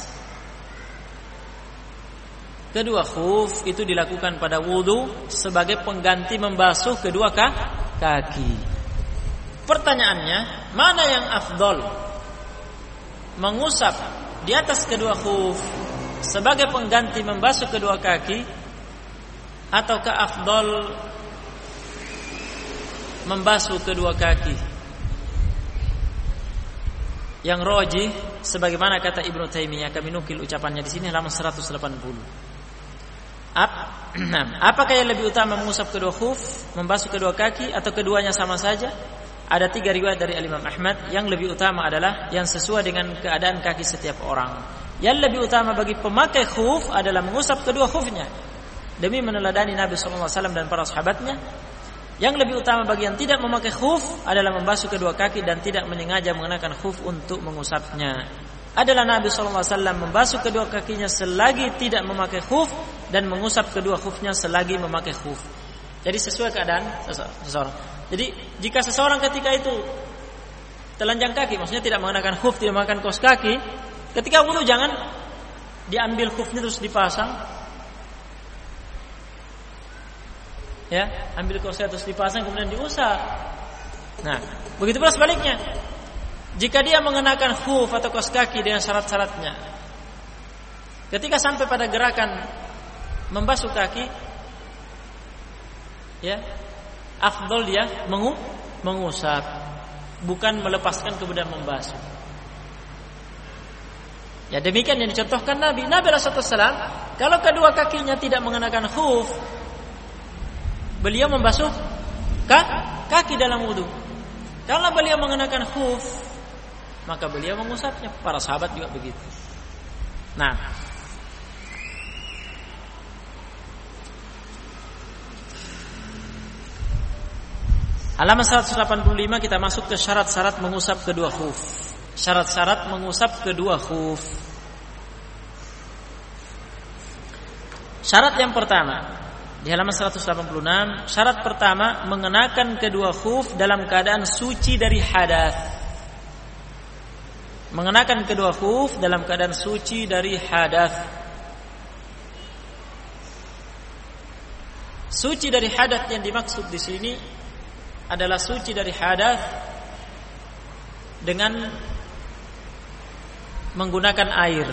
kedua khuf itu dilakukan pada wudu sebagai pengganti membasuh kedua kaki. Pertanyaannya, mana yang afdol? Mengusap di atas kedua khuf sebagai pengganti membasuh kedua kaki, ataukah afdol membasuh kedua kaki? Yang rajih sebagaimana kata Ibnu Taimiyah, kami nukil ucapannya di sini halaman 180. Apakah yang lebih utama mengusap kedua khuf, membasuh kedua kaki, atau keduanya sama saja? Ada 3 riwayat dari Imam Ahmad. Yang lebih utama adalah yang sesuai dengan keadaan kaki setiap orang. Yang lebih utama bagi pemakai khuf adalah mengusap kedua khufnya demi meneladani Nabi SAW dan para sahabatnya. Yang lebih utama bagi yang tidak memakai khuf adalah membasuh kedua kaki dan tidak menyengaja mengenakan khuf untuk mengusapnya. Adalah Nabi SAW membasuh kedua kakinya selagi tidak memakai khuf dan mengusap kedua khufnya selagi memakai khuf. Jadi sesuai keadaan seseorang. Jadi jika seseorang ketika itu telanjang kaki, maksudnya tidak mengenakan khuf, tidak mengenakan kaos kaki, ketika wudu jangan diambil khufnya terus dipasang. Ya, ambil kaosnya terus dipasang kemudian diusap. Nah, begitu pula sebaliknya. Jika dia mengenakan khuf atau kaos kaki dengan syarat-syaratnya, ketika sampai pada gerakan membasuh kaki, ya, afdol dia mengusap, bukan melepaskan kemudian membasuh. Ya, demikian yang dicontohkan Nabi SAW. Kalau kedua kakinya tidak mengenakan khuf, beliau membasuh kaki dalam wudu. Kalau beliau mengenakan khuf, maka beliau mengusapnya. Para sahabat juga begitu. Nah, halaman 185 kita masuk ke syarat-syarat mengusap kedua khuf. Syarat-syarat mengusap kedua khuf. Syarat yang pertama, Di halaman 186, syarat pertama mengenakan kedua khuf dalam keadaan suci dari hadas. Mengenakan kedua khuf dalam keadaan suci dari hadas. Suci dari hadas yang dimaksud di sini adalah suci dari hadas dengan menggunakan air.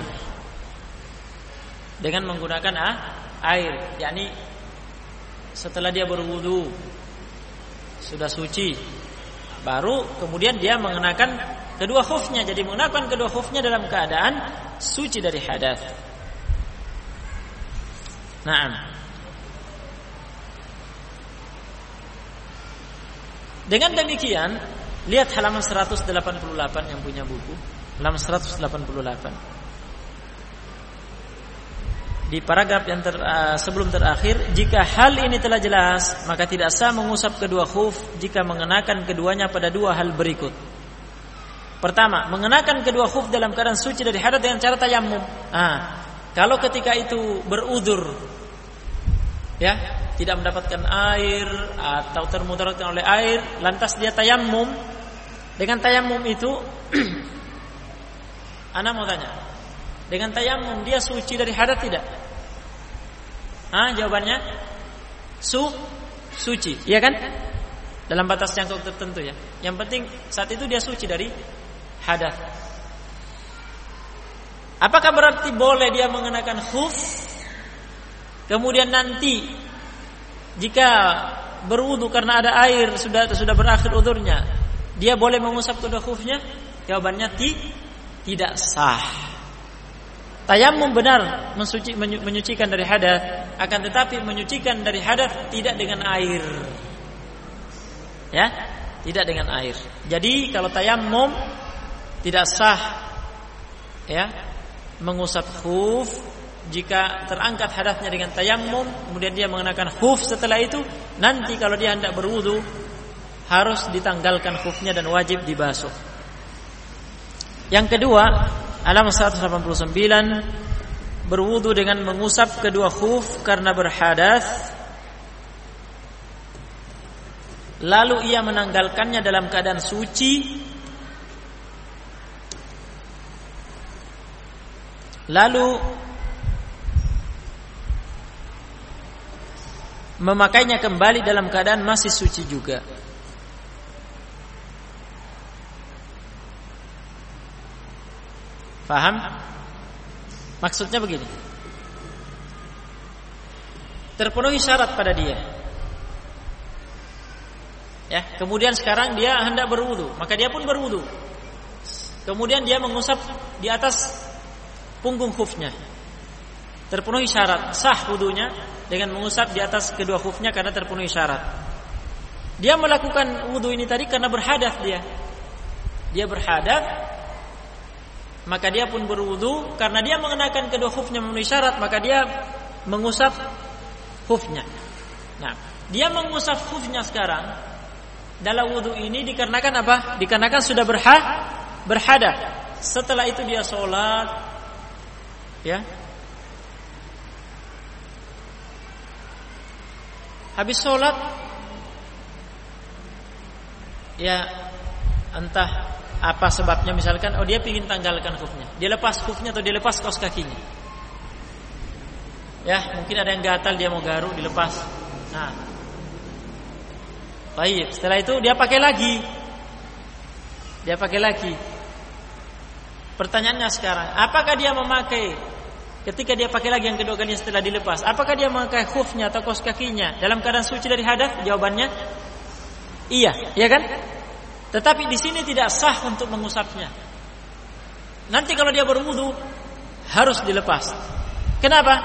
Dengan menggunakan air, yakni setelah dia berwudu sudah suci, baru kemudian dia mengenakan kedua khufnya. Jadi mengenakan kedua khufnya dalam keadaan suci dari hadas. Naam. Dengan demikian, lihat halaman 188 yang punya buku, halaman 188. Di paragraf yang sebelum terakhir, jika hal ini telah jelas, maka tidak sah mengusap kedua khuf jika mengenakan keduanya pada dua hal berikut. Pertama, mengenakan kedua khuf dalam keadaan suci dari hadas dengan cara tayammum. Kalau ketika itu berudzur, ya, tidak mendapatkan air atau termudaratkan oleh air, lantas dia tayammum. Dengan tayammum itu, ana mau tanya, dengan tayammum dia suci dari hadas tidak? Jawabannya suci, iya kan? Dalam batas jangkau tertentu ya. Yang penting saat itu dia suci dari hadas. Apakah berarti boleh dia mengenakan khuf? Kemudian nanti jika berwudu karena ada air sudah berakhir udzurnya, dia boleh mengusap kedua khufnya? Jawabannya tidak sah. Tayammum benar menyucikan dari hadas, akan tetapi menyucikan dari hadas tidak dengan air. Ya, tidak dengan air. Jadi kalau tayammum tidak sah ya mengusap khuf jika terangkat hadasnya dengan tayammum, kemudian dia mengenakan khuf setelah itu, nanti kalau dia hendak berwudu harus ditanggalkan khufnya dan wajib dibasuh. Yang kedua, halaman 189, berwudu dengan mengusap kedua khuf karena berhadas, lalu ia menanggalkannya dalam keadaan suci, lalu memakainya kembali dalam keadaan masih suci juga. Paham? Maksudnya begini, terpenuhi syarat pada dia, ya. Kemudian sekarang dia hendak berwudu, maka dia pun berwudu. Kemudian dia mengusap di atas punggung khufnya. Terpenuhi syarat, sah wudunya dengan mengusap di atas kedua khufnya karena terpenuhi syarat. Dia melakukan wudu ini tadi karena berhadas dia berhadas. Maka dia pun berwudu karena dia mengenakan kedua khufnya memenuhi syarat, maka dia mengusap khufnya. Nah, dia mengusap khufnya sekarang dalam wudu ini dikarenakan apa? Dikarenakan sudah berhadas. Setelah itu dia sholat, ya. Habis sholat, ya entah apa sebabnya, misalkan dia ingin tanggalkan khufnya, dia lepas khufnya atau dia lepas kaos kakinya, ya mungkin ada yang gatal, dia mau garuk, dilepas. Nah, baik, setelah itu dia pakai lagi. Pertanyaannya sekarang, apakah dia memakai ketika dia pakai lagi yang kedua kalinya setelah dilepas, apakah dia memakai khufnya atau kaos kakinya dalam keadaan suci dari hadas? Jawabannya iya, ya kan? Tetapi di sini tidak sah untuk mengusapnya. Nanti kalau dia berwudu harus dilepas. Kenapa?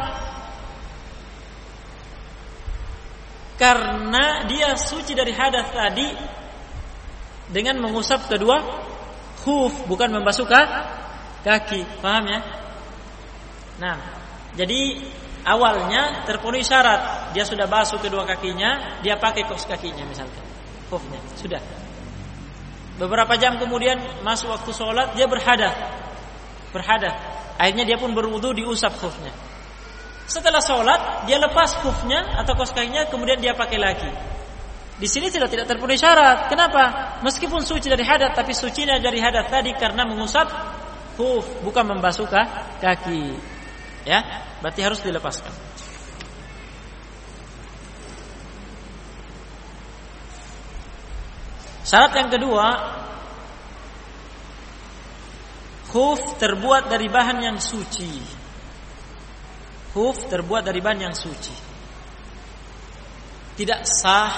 Karena dia suci dari hadas tadi dengan mengusap kedua khuf, bukan membasuh kaki. Paham ya? Nah, jadi awalnya terpenuhi syarat, dia sudah basuh kedua kakinya, dia pakai kaos kakinya misalkan, khufnya sudah. Beberapa jam kemudian masuk waktu sholat, dia berhadas. Akhirnya dia pun berwudu, diusap khufnya. Setelah sholat dia lepas khufnya atau kaos kakinya, kemudian dia pakai lagi. Di sini tidak terpenuhi syarat. Kenapa? Meskipun suci dari hadat, tapi sucinya dari hadat tadi karena mengusap khuf, bukan membasuh kaki. Ya, berarti harus dilepaskan. Syarat yang kedua, khuf terbuat dari bahan yang suci. Khuf terbuat dari bahan yang suci. Tidak sah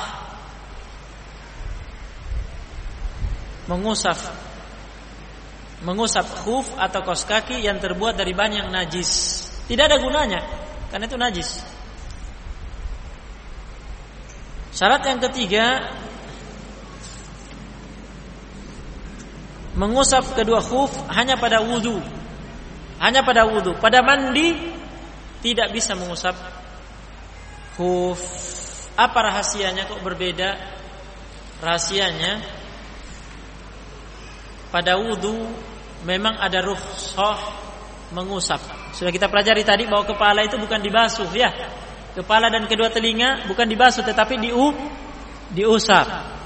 mengusap khuf atau kaos kaki yang terbuat dari bahan yang najis. Tidak ada gunanya, karena itu najis. Syarat yang ketiga, mengusap kedua khuf hanya pada wudu. Hanya pada wudu. Pada mandi tidak bisa mengusap khuf. Apa rahasianya kok berbeda? Rahasianya, pada wudu memang ada rukhsah mengusap. Sudah kita pelajari tadi bahwa kepala itu bukan dibasuh, ya. Kepala dan kedua telinga bukan dibasuh, tetapi diusap.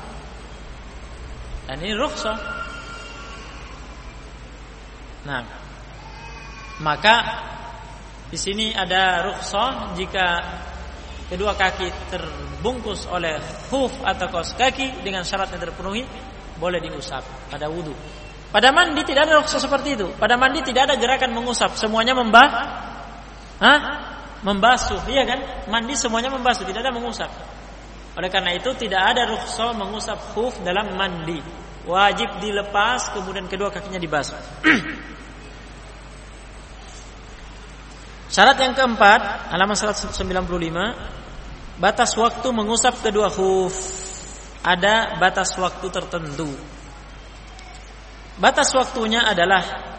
Dan ini rukhsah. Nah, maka di sini ada rukhsah jika kedua kaki terbungkus oleh khuf atau kaos kaki dengan syarat yang terpenuhi, boleh diusap pada wudu. Pada mandi tidak ada rukhsah seperti itu. Pada mandi tidak ada gerakan mengusap, semuanya membasuh, iya kan? Mandi semuanya membasuh, tidak ada mengusap. Oleh karena itu tidak ada rukhsah mengusap khuf dalam mandi. Wajib dilepas, kemudian kedua kakinya dibasuh. Syarat yang keempat, halaman 195, batas waktu mengusap kedua khuf. Ada batas waktu tertentu. Batas waktunya adalah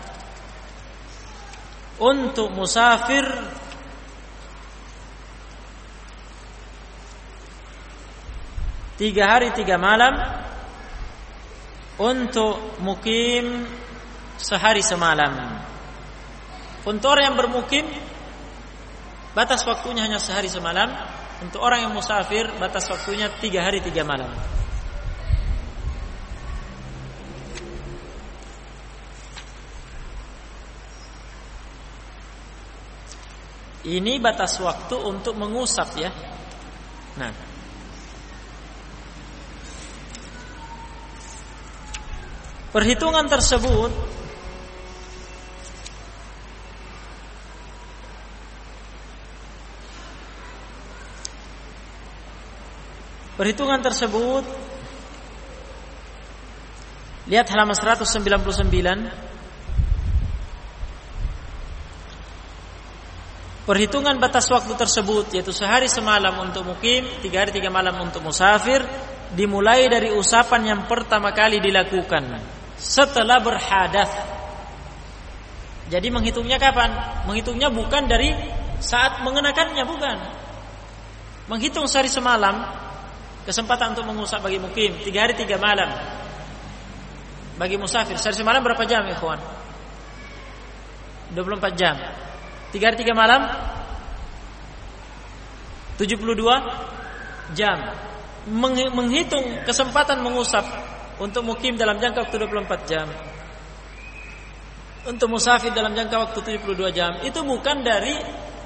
untuk musafir tiga hari 3 malam, untuk mukim sehari semalam. Untuk orang yang bermukim, batas waktunya hanya sehari semalam. Untuk orang yang musafir, batas waktunya 3 hari 3 malam. Ini batas waktu untuk mengusap, ya. Nah, perhitungan tersebut lihat halaman 199. Perhitungan batas waktu tersebut, yaitu sehari semalam untuk mukim, 3 hari 3 malam untuk musafir, dimulai dari usapan yang pertama kali dilakukan setelah berhadas. Jadi menghitungnya kapan? Menghitungnya bukan dari saat mengenakannya, bukan. Menghitung sehari semalam, kesempatan untuk mengusap bagi mukim, 3 hari 3 malam. Bagi musafir, sehari semalam berapa jam, ikhwan? 24 jam. 3 hari 3 malam 72 jam. Menghitung kesempatan mengusap untuk mukim dalam jangka waktu 24 jam, untuk musafir dalam jangka waktu 72 jam, itu bukan dari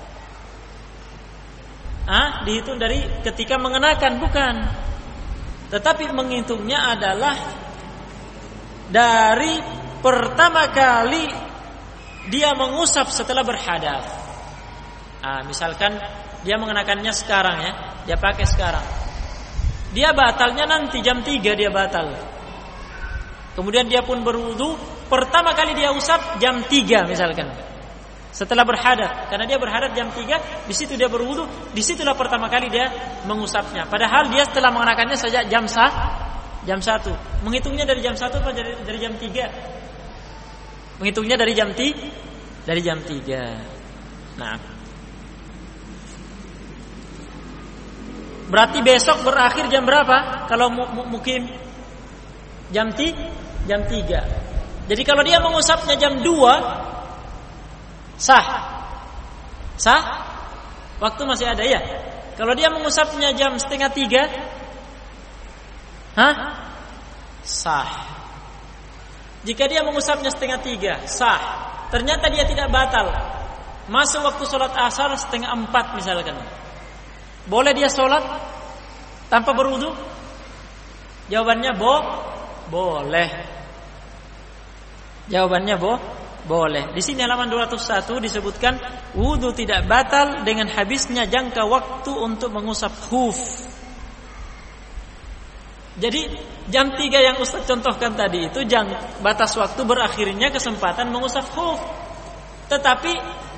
dihitung dari ketika mengenakan, bukan. Tetapi menghitungnya adalah dari pertama kali dia mengusap setelah berhadas. Misalkan dia mengenakannya sekarang, ya, dia pakai sekarang. Dia batalnya nanti jam 3 dia batal. Kemudian dia pun berwudu, pertama kali dia usap jam 3 misalkan. Setelah berhadas, karena dia berhadas jam 3, di situ dia berwudu, di situlah pertama kali dia mengusapnya. Padahal dia setelah mengenakannya sejak jam 1. Menghitungnya dari jam 1 atau dari jam 3? Menghitungnya dari jam 3. Nah, berarti besok berakhir jam berapa? Kalau mukim jam 3. Jadi kalau dia mengusapnya jam 2, sah. Waktu masih ada ya. Kalau dia mengusapnya jam 2:30, sah. Jika dia mengusapnya 2:30, sah. Ternyata dia tidak batal. Masuk waktu sholat asar 3:30 misalkan. Boleh dia sholat tanpa berwudu? Jawabannya boleh. Jawabannya boleh. Di sini halaman 201 disebutkan wudu tidak batal dengan habisnya jangka waktu untuk mengusap khuf. Jadi jam 3 yang Ustaz contohkan tadi itu batas waktu berakhirnya kesempatan mengusap khuf. Tetapi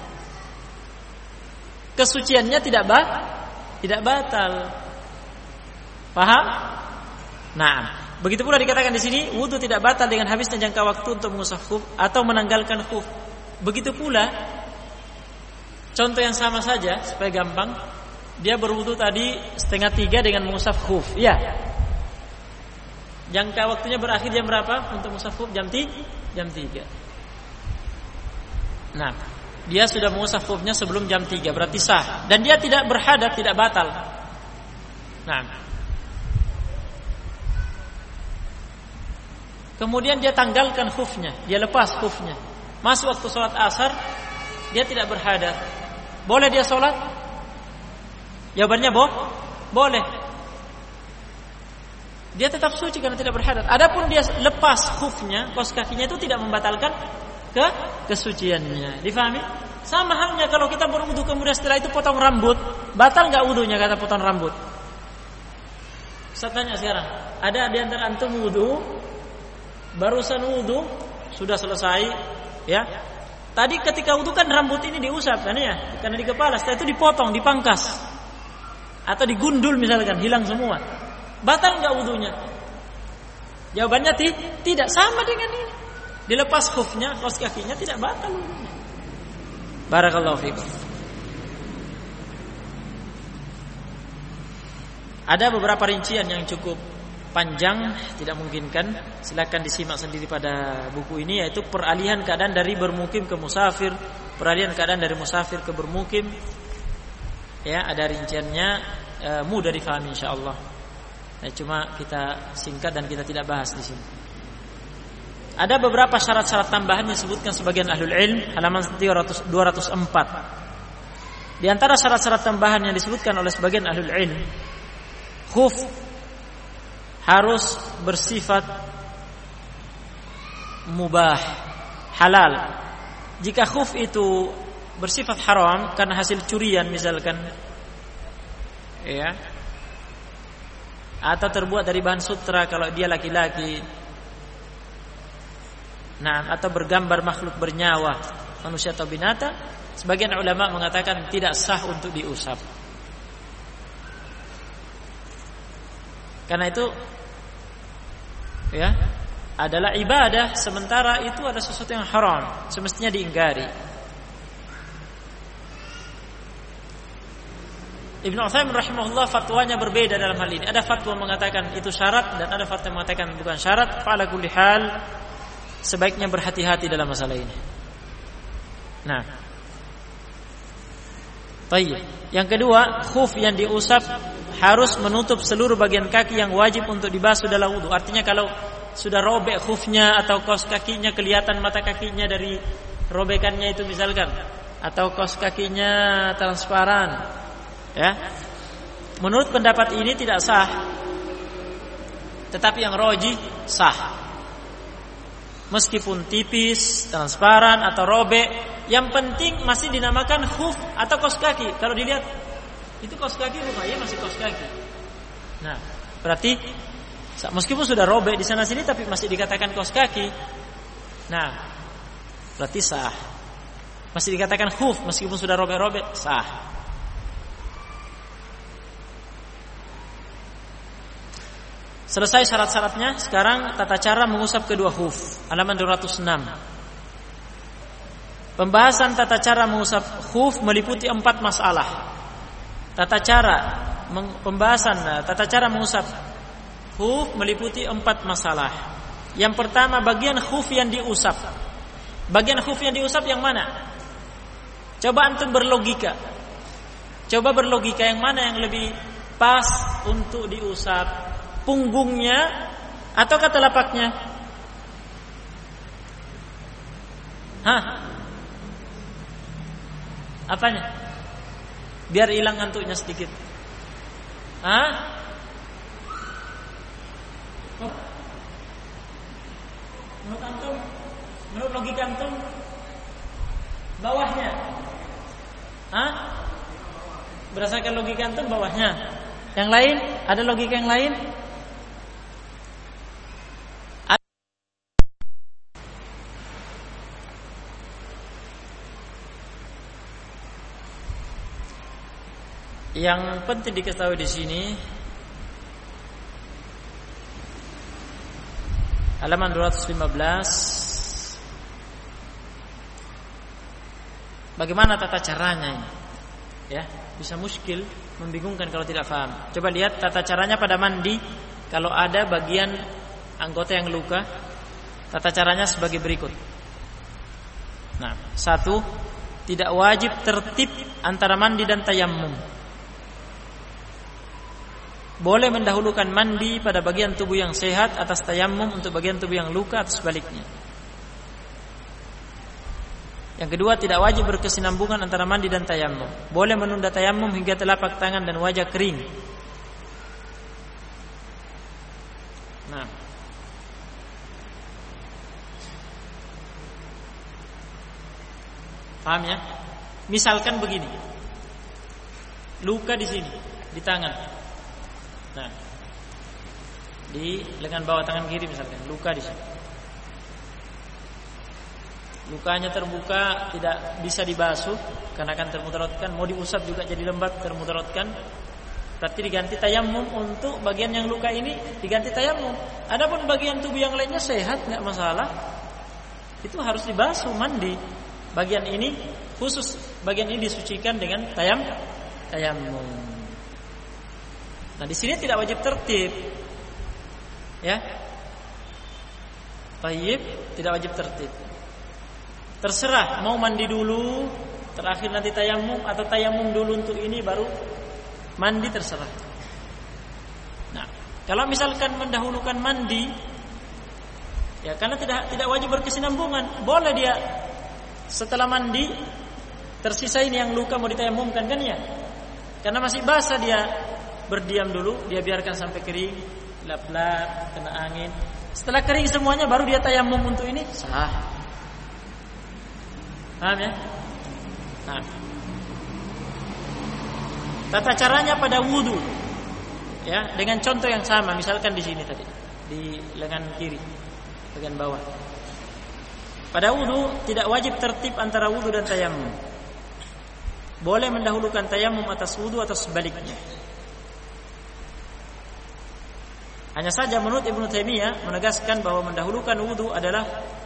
kesuciannya tidak batal. Paham? Nah, begitu pula dikatakan di sini wudu tidak batal dengan habisnya jangka waktu untuk mengusap khuf atau menanggalkan khuf. Begitu pula contoh yang sama saja supaya gampang. Dia berwudu tadi 2:30 dengan mengusap khuf. Iya. Jangka waktunya berakhir jam berapa untuk mengusap khuf? Jam 3. Nah, dia sudah mengusap khufnya sebelum jam 3, berarti sah. Dan dia tidak berhadat, tidak batal. Nah, kemudian dia tanggalkan khufnya, dia lepas khufnya. Masuk waktu sholat asar, dia tidak berhadat. Boleh dia sholat? Jawabannya boleh. Dia tetap suci karena tidak berhadat. Adapun dia lepas khufnya, kaos kakinya itu tidak membatalkan kesuciannya. Difahami? Sama halnya kalau kita berwudu kemudian setelah itu potong rambut, batal enggak wudunya kata potong rambut? Saya tanya sekarang, ada di antara antum wudu, barusan wudu sudah selesai, ya. Tadi ketika wudu kan rambut ini diusap kan ya, karena di kepala. Setelah itu dipotong, dipangkas, atau digundul misalkan, hilang semua. Batal enggak wudunya? Jawabannya tidak, sama dengan ini. Dilepas khufnya, kaos kakinya, tidak batal wudunya. Barakallahu fikum. Ada beberapa rincian yang cukup panjang, tidak memungkinkan. Silakan disimak sendiri pada buku ini, yaitu peralihan keadaan dari bermukim ke musafir, peralihan keadaan dari musafir ke bermukim. Ya, ada rinciannya, mudah difahami insyaallah. Nah, cuma kita singkat dan kita tidak bahas di sini. Ada beberapa syarat-syarat tambahan yang disebutkan sebagian ahlul ilm, halaman 204. Di antara syarat-syarat tambahan yang disebutkan oleh sebagian ahlul ilm, khuf harus bersifat mubah, halal. Jika khuf itu bersifat haram karena hasil curian misalkan, ya, atau terbuat dari bahan sutra kalau dia laki-laki, nah, atau bergambar makhluk bernyawa, manusia atau binatang, sebagian ulama mengatakan tidak sah untuk diusap. Karena itu, ya, adalah ibadah, sementara itu adalah sesuatu yang haram, semestinya diingkari. Ibnu Utsaimin rahimahullah fatwanya berbeda dalam hal ini. Ada fatwa mengatakan itu syarat dan ada fatwa mengatakan bukan syarat. Fa'ala kulli hal, sebaiknya berhati-hati dalam masalah ini. Nah, baik. Yang kedua, khuf yang diusap harus menutup seluruh bagian kaki yang wajib untuk dibasuh dalam wudu. Artinya kalau sudah robek khufnya atau kaos kakinya, kelihatan mata kakinya dari robekannya itu misalkan, atau kaos kakinya transparan, ya, menurut pendapat ini tidak sah. Tetapi yang rajih sah. Meskipun tipis, transparan atau robek, yang penting masih dinamakan khuf atau kaos kaki. Kalau dilihat itu kaos kaki, rupanya masih kaos kaki. Nah, berarti meskipun sudah robek di sana sini tapi masih dikatakan kaos kaki. Nah, berarti sah. Masih dikatakan khuf meskipun sudah robek-robek, sah. Selesai syarat-syaratnya. Sekarang tata cara mengusap kedua khuf, halaman 206. Pembahasan tata cara mengusap khuf meliputi 4 masalah. Pembahasan tata cara mengusap khuf meliputi 4 masalah. Yang pertama, bagian khuf yang diusap. Bagian khuf yang diusap yang mana? Coba antum berlogika. Coba berlogika yang mana yang lebih pas untuk diusap, punggungnya atau telapaknya? Hah? Apanya? Biar hilang ngantuknya sedikit. Hah? Menurut antum, menurut logika antum, bawahnya? Hah? Berdasarkan logika antum bawahnya. Yang lain? Ada logika yang lain? Yang penting diketahui di sini, halaman 215. Bagaimana tata caranya ini? Ya, bisa muskil, membingungkan kalau tidak paham. Coba lihat tata caranya pada mandi. Kalau ada bagian anggota yang luka, tata caranya sebagai berikut. Nah, 1, tidak wajib tertib antara mandi dan tayammum. Boleh mendahulukan mandi pada bagian tubuh yang sehat atas tayammum untuk bagian tubuh yang luka atau sebaliknya. Yang kedua, tidak wajib berkesinambungan antara mandi dan tayammum. Boleh menunda tayammum hingga telapak tangan dan wajah kering. Nah, paham ya? Misalkan begini, luka di sini, di tangan. Nah, di lengan bawah tangan kiri misalkan, luka di sini. Lukanya terbuka, tidak bisa dibasuh karena akan termudaratkan. Mau diusap juga jadi lembab, termudaratkan. Berarti diganti tayammum untuk bagian yang luka ini, diganti tayammum. Adapun bagian tubuh yang lainnya sehat, nggak masalah. Itu harus dibasuh, mandi. Bagian ini khusus, bagian ini disucikan dengan tayammum. Nah, di sini tidak wajib tertib. Ya. Baik, tidak wajib tertib. Terserah mau mandi dulu, terakhir nanti tayammum, atau tayammum dulu untuk ini baru mandi, terserah. Nah, kalau misalkan mendahulukan mandi, ya karena tidak wajib berkesinambungan, boleh dia setelah mandi tersisa ini yang luka mau ditayammumkan kan ya? Karena masih basah dia berdiam dulu, dia biarkan sampai kering, lap-lap, kena angin. Setelah kering semuanya baru dia tayammum untuk ini, sah. Paham ya? Nah, tata caranya pada wudu, ya, dengan contoh yang sama. Misalkan di sini tadi, di lengan kiri, bagian bawah. Pada wudu tidak wajib tertib antara wudu dan tayammum. Boleh mendahulukan tayammum atas wudu atau sebaliknya. Hanya saja menurut Ibnu Taimiyah menegaskan bahwa mendahulukan wudu adalah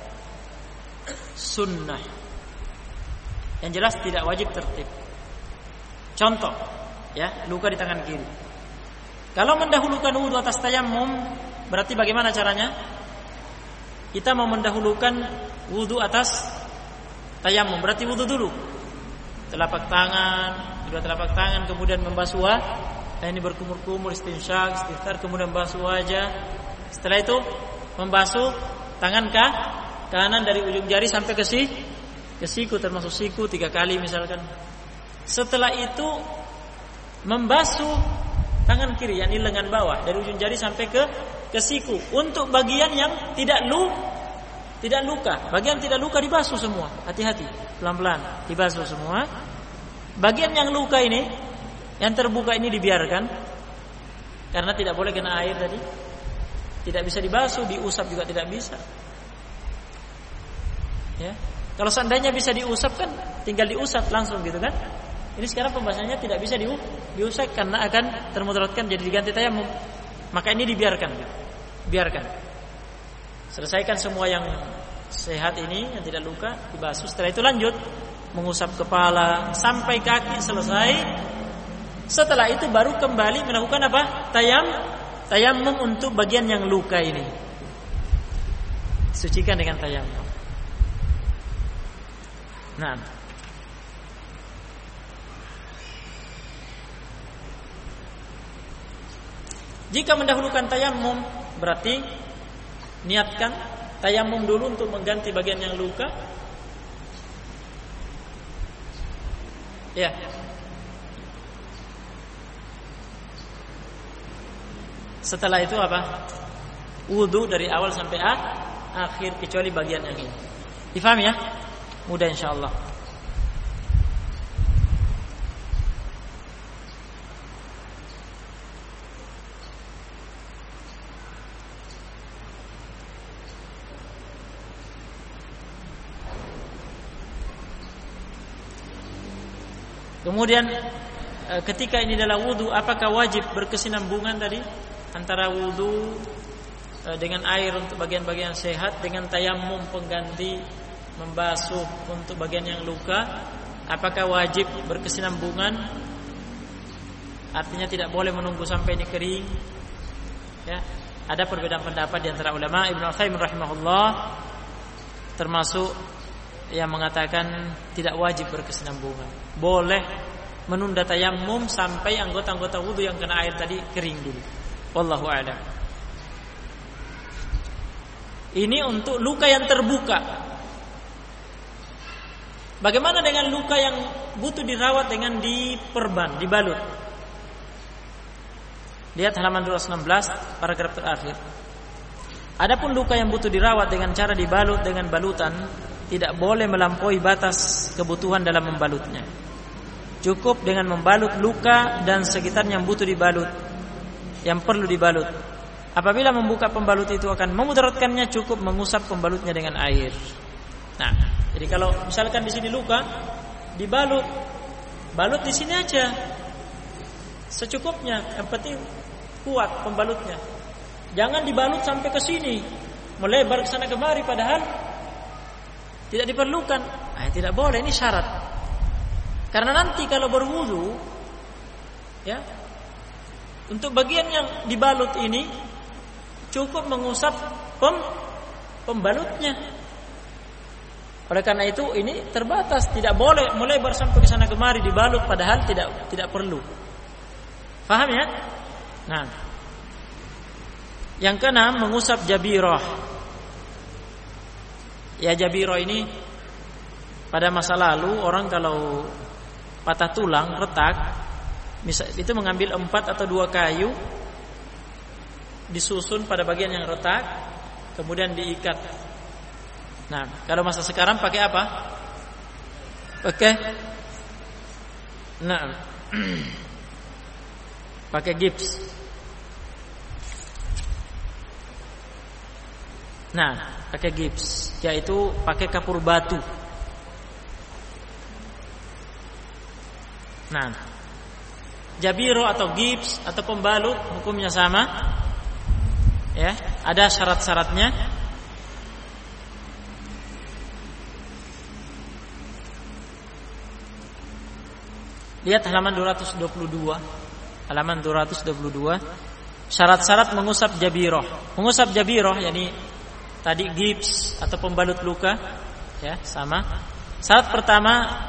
sunnah. Yang jelas tidak wajib tertib. Contoh, ya, luka di tangan kiri. Kalau mendahulukan wudu atas tayammum, berarti bagaimana caranya? Kita mau mendahulukan wudu atas tayammum, berarti wudu dulu. Telapak tangan, kedua telapak tangan, kemudian membasuh ini berkumur-kumur, istinsyak, istighfar, kemudian membasuh wajah. Setelah itu membasuh tangan kanan dari ujung jari sampai ke siku, termasuk siku 3 kali misalkan. Setelah itu membasuh tangan kiri, yakni lengan bawah dari ujung jari sampai ke siku. Untuk bagian yang tidak luka, bagian tidak luka dibasuh semua. Hati-hati, pelan-pelan dibasuh semua. Bagian yang luka ini, yang terbuka ini dibiarkan karena tidak boleh kena air tadi. Tidak bisa dibasuh, diusap juga tidak bisa. Ya. Kalau seandainya bisa diusap kan tinggal diusap langsung gitu kan. Ini sekarang pembahasannya tidak bisa diusap karena akan termudaratkan, jadi diganti tayammum. Maka ini dibiarkan. Biarkan. Selesaikan semua yang sehat ini, yang tidak luka, dibasuh. Setelah itu lanjut mengusap kepala sampai kaki selesai. Setelah itu baru kembali melakukan apa? Tayammum untuk bagian yang luka ini. Sucikan dengan tayammum. Nah, Jika mendahulukan tayamum, berarti niatkan tayamum dulu untuk mengganti bagian yang luka. Ya. Setelah itu apa? Wudu dari awal sampai akhir kecuali bagian yang ini. Difahami ya? Mudah insyaallah. Kemudian ketika ini adalah wudu, apakah wajib berkesinambungan tadi antara wudu dengan air untuk bagian-bagian sehat dengan tayamum pengganti membasuh untuk bagian yang luka? Apakah wajib berkesinambungan? Artinya tidak boleh menunggu sampai ini kering. Ya, ada perbedaan pendapat di antara ulama. Ibnu Utsaimin rahimahullah termasuk yang mengatakan tidak wajib berkesinambungan. Boleh menunda tayamum sampai anggota-anggota wudu yang kena air tadi kering dulu. Wallahu a'lam. Ini untuk luka yang terbuka. Bagaimana dengan luka yang butuh dirawat dengan diperban, dibalut? Lihat halaman 216 paragraf terakhir. Adapun luka yang butuh dirawat dengan cara dibalut dengan balutan, tidak boleh melampaui batas kebutuhan dalam membalutnya. Cukup dengan membalut luka dan sekitarnya yang butuh dibalut, yang perlu dibalut. Apabila membuka pembalut itu akan memudaratkannya, cukup mengusap pembalutnya dengan air. Nah, jadi kalau misalkan di sini luka, dibalut, balut di sini aja, secukupnya. Yang penting kuat pembalutnya. Jangan dibalut sampai ke sini, melebar ke sana kemari, padahal tidak diperlukan. Tidak boleh, ini syarat. Karena nanti kalau berwudu, ya, untuk bagian yang dibalut ini cukup mengusap pembalutnya. Oleh karena itu ini terbatas, tidak boleh melebar sampai ke sana kemari dibalut padahal tidak perlu. Paham ya? Nah, yang keenam, mengusap jabirah. Ya, jabirah ini pada masa lalu orang kalau patah tulang, retak, itu mengambil 4 atau 2 kayu, disusun pada bagian yang retak, kemudian diikat. Nah, kalau masa sekarang pakai apa? Pakai gips. Nah, pakai gips, yaitu pakai kapur batu. Nah, jabiro atau gips atau pembalut hukumnya sama. Ya, ada syarat-syaratnya. Lihat halaman 222. Halaman 222. Syarat-syarat mengusap jabirah. Mengusap jabirah yakni tadi gips atau pembalut luka, ya, sama. Syarat pertama,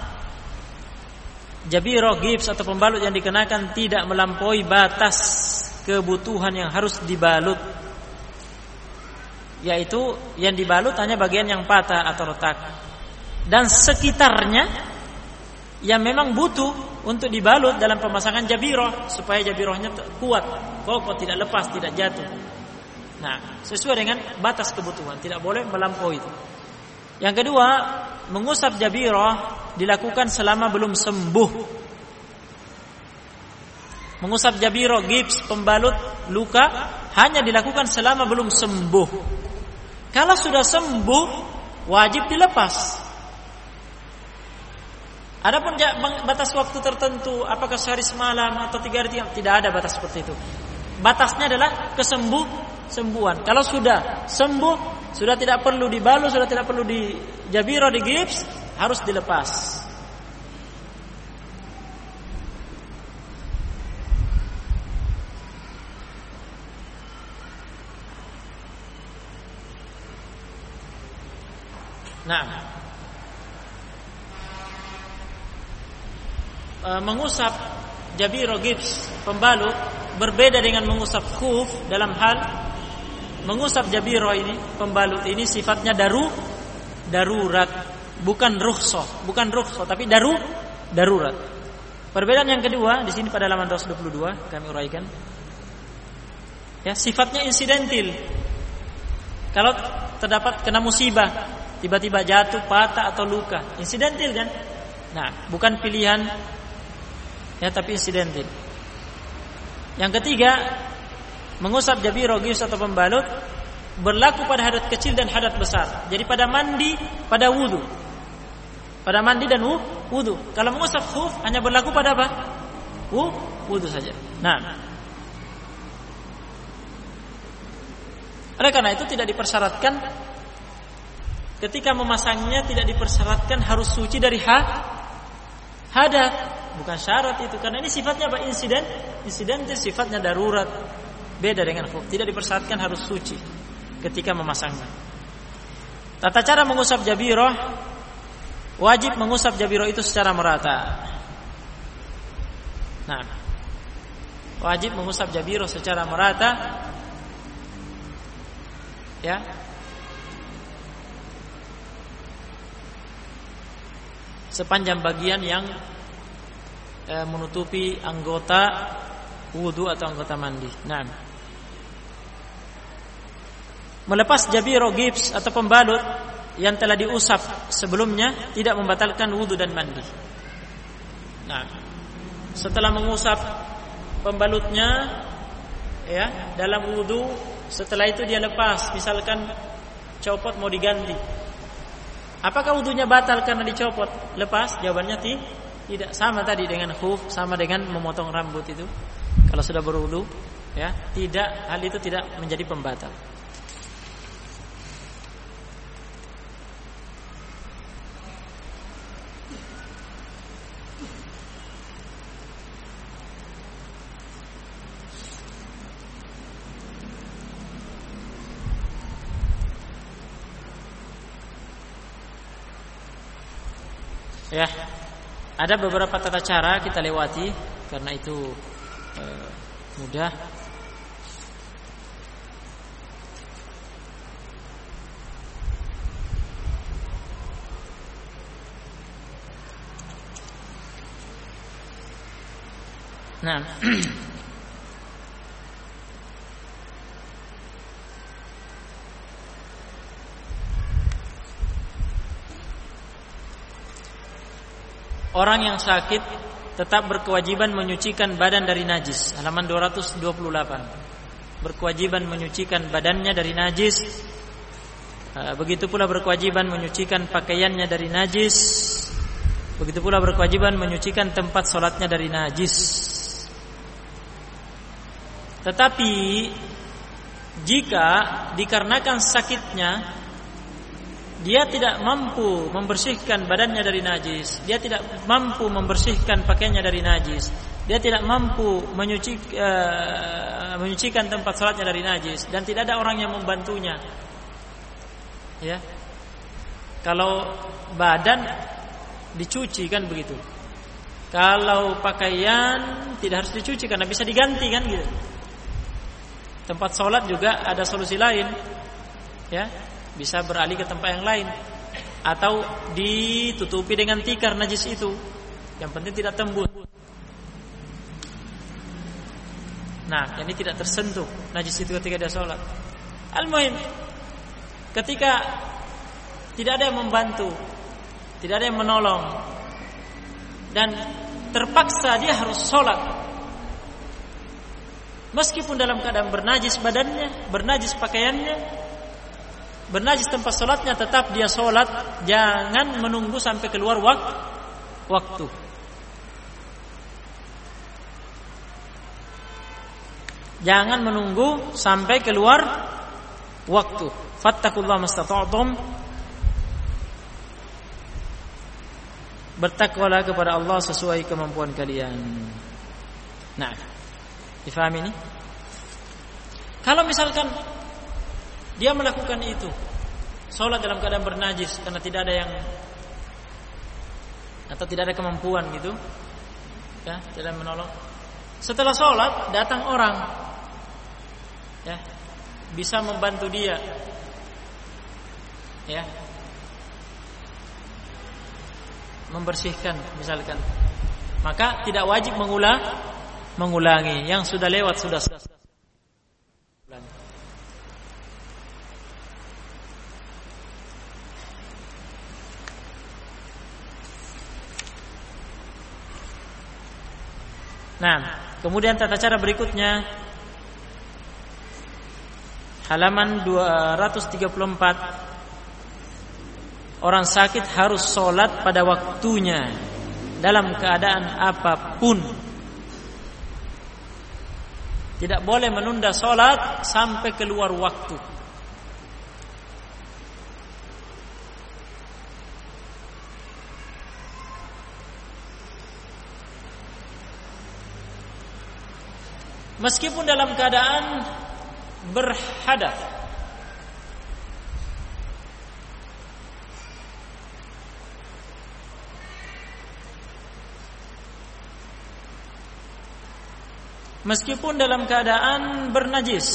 jabirah, gips atau pembalut yang dikenakan tidak melampaui batas kebutuhan yang harus dibalut, yaitu yang dibalut hanya bagian yang patah atau retak dan sekitarnya yang memang butuh untuk dibalut dalam pemasangan jabirah supaya jabirahnya kuat, kokoh, tidak lepas, tidak jatuh. Nah, sesuai dengan batas kebutuhan, tidak boleh melampaui itu. Yang kedua, mengusap jabirah dilakukan selama belum sembuh. Mengusap jabirah, gips, pembalut luka hanya dilakukan selama belum sembuh. Kalau sudah sembuh, wajib dilepas. Adapun batas waktu tertentu, apakah sehari semalam atau 3 hari, tidak ada batas seperti itu. Batasnya adalah kesembuhan. Kalau sudah sembuh, sudah tidak perlu dibalut, sudah tidak perlu di jabirah, di gips, harus dilepas. Nah, mengusap jabirah, gips, pembalut berbeda dengan mengusap khuf dalam hal mengusap jabirah ini, pembalut ini sifatnya darurat, bukan rukhsah, tapi darurat. Perbedaan yang kedua di sini pada halaman 222 kami uraikan. Ya, sifatnya insidentil. Kalau terdapat kena musibah, tiba-tiba jatuh, patah atau luka, insidentil kan? Nah, bukan pilihan ya, tapi insidentil. Yang ketiga, mengusap jabirah, gifs atau pembalut berlaku pada hadat kecil dan hadat besar. Jadi pada mandi, pada wudu. Pada mandi dan wudu. Kalau mengusap khuf hanya berlaku pada apa? Wudu saja. Nah, oleh karena itu tidak dipersyaratkan ketika memasangnya, tidak dipersyaratkan harus suci dari hadat. Bukan syarat itu, karena ini sifatnya apa? Insidentil, sifatnya darurat. Beda dengan khuf, tidak dipersyaratkan harus suci ketika memasangnya. Tata cara mengusap jabirah, wajib mengusap jabirah itu secara merata. Nah, wajib mengusap jabirah secara merata, ya. Sepanjang bagian yang menutupi anggota wudu atau anggota mandi. Nah, melepas jabirah, gips atau pembalut yang telah diusap sebelumnya tidak membatalkan wudu dan mandi. Nah, setelah mengusap pembalutnya ya dalam wudu, setelah itu dia lepas, misalkan copot mau diganti. Apakah wudunya batal karena dicopot? Lepas? Jawabannya tidak. Sama tadi dengan khuf, sama dengan memotong rambut itu. Kalau sudah berwudu, ya, hal itu tidak menjadi pembatal. Ya, ada beberapa tata cara kita lewati karena itu mudah. Nah, orang yang sakit tetap berkewajiban menyucikan badan dari najis. Halaman 228. Berkewajiban menyucikan badannya dari najis. Begitu pula berkewajiban menyucikan pakaiannya dari najis. Begitu pula berkewajiban menyucikan tempat sholatnya dari najis. Tetapi jika dikarenakan sakitnya dia tidak mampu membersihkan badannya dari najis, dia tidak mampu membersihkan pakaiannya dari najis, dia tidak mampu menyucikan tempat salatnya dari najis, dan tidak ada orang yang membantunya. Ya, kalau badan dicuci kan begitu, kalau pakaian tidak harus dicuci karena bisa diganti kan gitu. Tempat salat juga ada solusi lain, ya. Bisa beralih ke tempat yang lain atau ditutupi dengan tikar najis itu. Yang penting tidak tembus. Nah, ini tidak tersentuh najis itu ketika dia sholat. Al-muhim, ketika tidak ada yang membantu, tidak ada yang menolong, dan terpaksa dia harus sholat, meskipun dalam keadaan bernajis badannya, bernajis pakaiannya, bernajis tempat sholatnya, tetap dia sholat. Jangan menunggu sampai keluar waktu. Jangan menunggu sampai keluar waktu. Fattaqullaha mastata'tum. Bertakwalah kepada Allah sesuai kemampuan kalian. Nah, difahami ini? Kalau misalkan dia melakukan itu, sholat dalam keadaan bernajis karena tidak ada yang, atau tidak ada kemampuan gitu, ya, tidak menolong. Setelah sholat datang orang, ya, bisa membantu dia, ya, membersihkan misalkan, maka tidak wajib mengulangi. Yang sudah lewat sudah. Nah, kemudian tata cara berikutnya halaman 234. Orang sakit harus sholat pada waktunya dalam keadaan apapun. Tidak boleh menunda sholat sampai keluar waktu. Meskipun dalam keadaan berhadas. Meskipun dalam keadaan bernajis.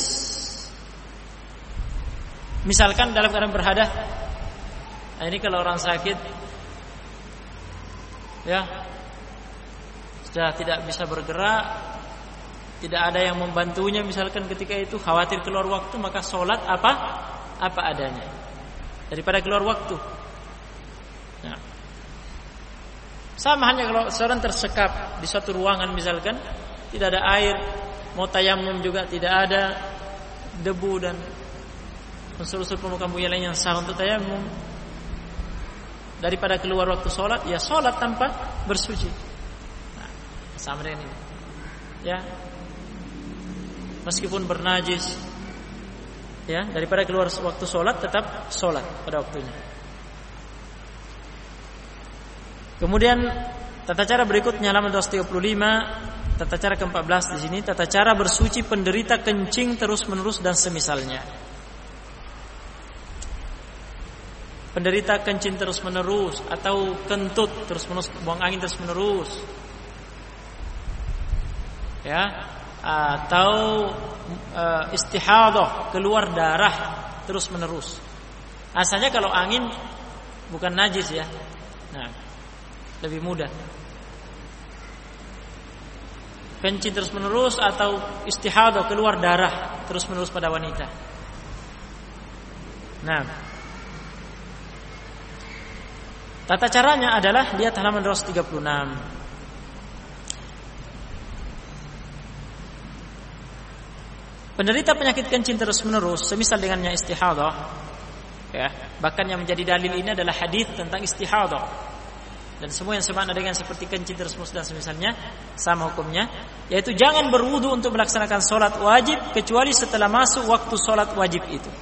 Misalkan dalam keadaan berhadas. Nah, ini kalau orang sakit, ya, sudah tidak bisa bergerak, tidak ada yang membantunya, misalkan ketika itu khawatir keluar waktu, maka sholat apa adanya daripada keluar waktu. Nah, sama halnya kalau seorang tersekap di suatu ruangan, misalkan tidak ada air, mau tayamum juga tidak ada, debu dan unsur-unsur pemuka-pemuka lain yang sah untuk tayamum, daripada keluar waktu sholat, ya sholat tanpa bersuci. Nah, sama dengan ini, ya. Meskipun bernajis, ya, daripada keluar waktu sholat, tetap sholat pada waktunya. Kemudian tata cara berikutnya halaman 235, tata cara ke-14 di sini, tata cara bersuci penderita kencing terus-menerus dan semisalnya. Penderita kencing terus-menerus atau kentut terus-menerus, buang angin terus-menerus, ya, atau istihadah, keluar darah terus-menerus. Asalnya kalau angin bukan najis, ya. Nah, lebih mudah. Kencing terus-menerus atau istihadah, keluar darah terus-menerus pada wanita. Nah, tata caranya adalah lihat halaman 236. Penderita penyakit kencing terus-menerus, semisal dengannya istihadah, ya, bahkan yang menjadi dalil ini adalah hadis tentang istihadah, dan semua yang semakna dengan seperti kencing terus-menerus dan semisalnya sama hukumnya, yaitu jangan berwudu untuk melaksanakan sholat wajib kecuali setelah masuk waktu sholat wajib itu.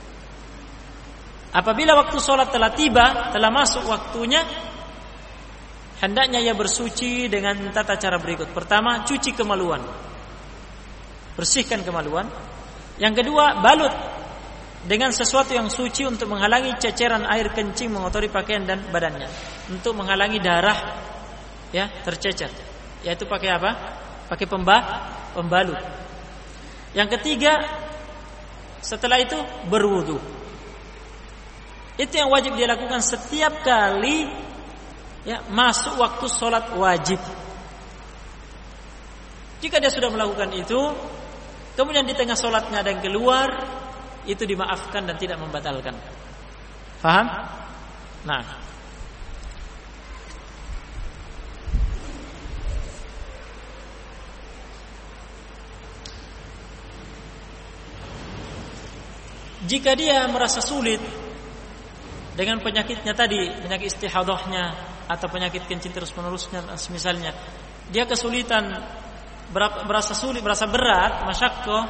Apabila waktu sholat telah tiba, telah masuk waktunya, hendaknya ia bersuci dengan tata cara berikut. Pertama, cuci kemaluan, bersihkan kemaluan. Yang kedua, balut dengan sesuatu yang suci untuk menghalangi ceceran air kencing mengotori pakaian dan badannya, untuk menghalangi darah, ya, tercecer. Yaitu pakai apa? Pakai pembalut. Yang ketiga, setelah itu berwudu. Itu yang wajib dia lakukan setiap kali, ya, masuk waktu sholat wajib. Jika dia sudah melakukan itu, kemudian di tengah sholatnya ada yang keluar, itu dimaafkan dan tidak membatalkan. Faham? Nah, jika dia merasa sulit dengan penyakitnya tadi, penyakit istihadahnya atau penyakit kencing terus-menerusnya misalnya, dia kesulitan, berasa sulit, berasa berat, masyaqqah,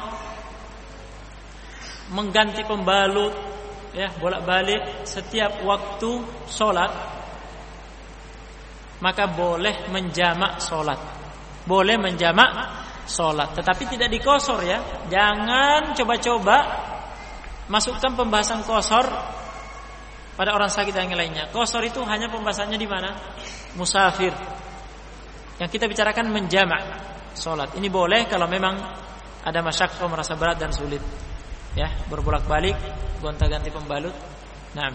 mengganti pembalut, ya, bolak-balik setiap waktu sholat, maka boleh menjamak sholat. Boleh menjamak sholat, tetapi tidak dikosor, ya. Jangan coba-coba masukkan pembahasan kosor pada orang sakit dan yang lainnya. Kosor itu hanya pembahasannya di mana? Musafir. Yang kita bicarakan menjamak. sholat. Ini boleh kalau memang ada masyaqqah, merasa berat dan sulit. Ya, berbolak-balik, gonta-ganti pembalut. Nah,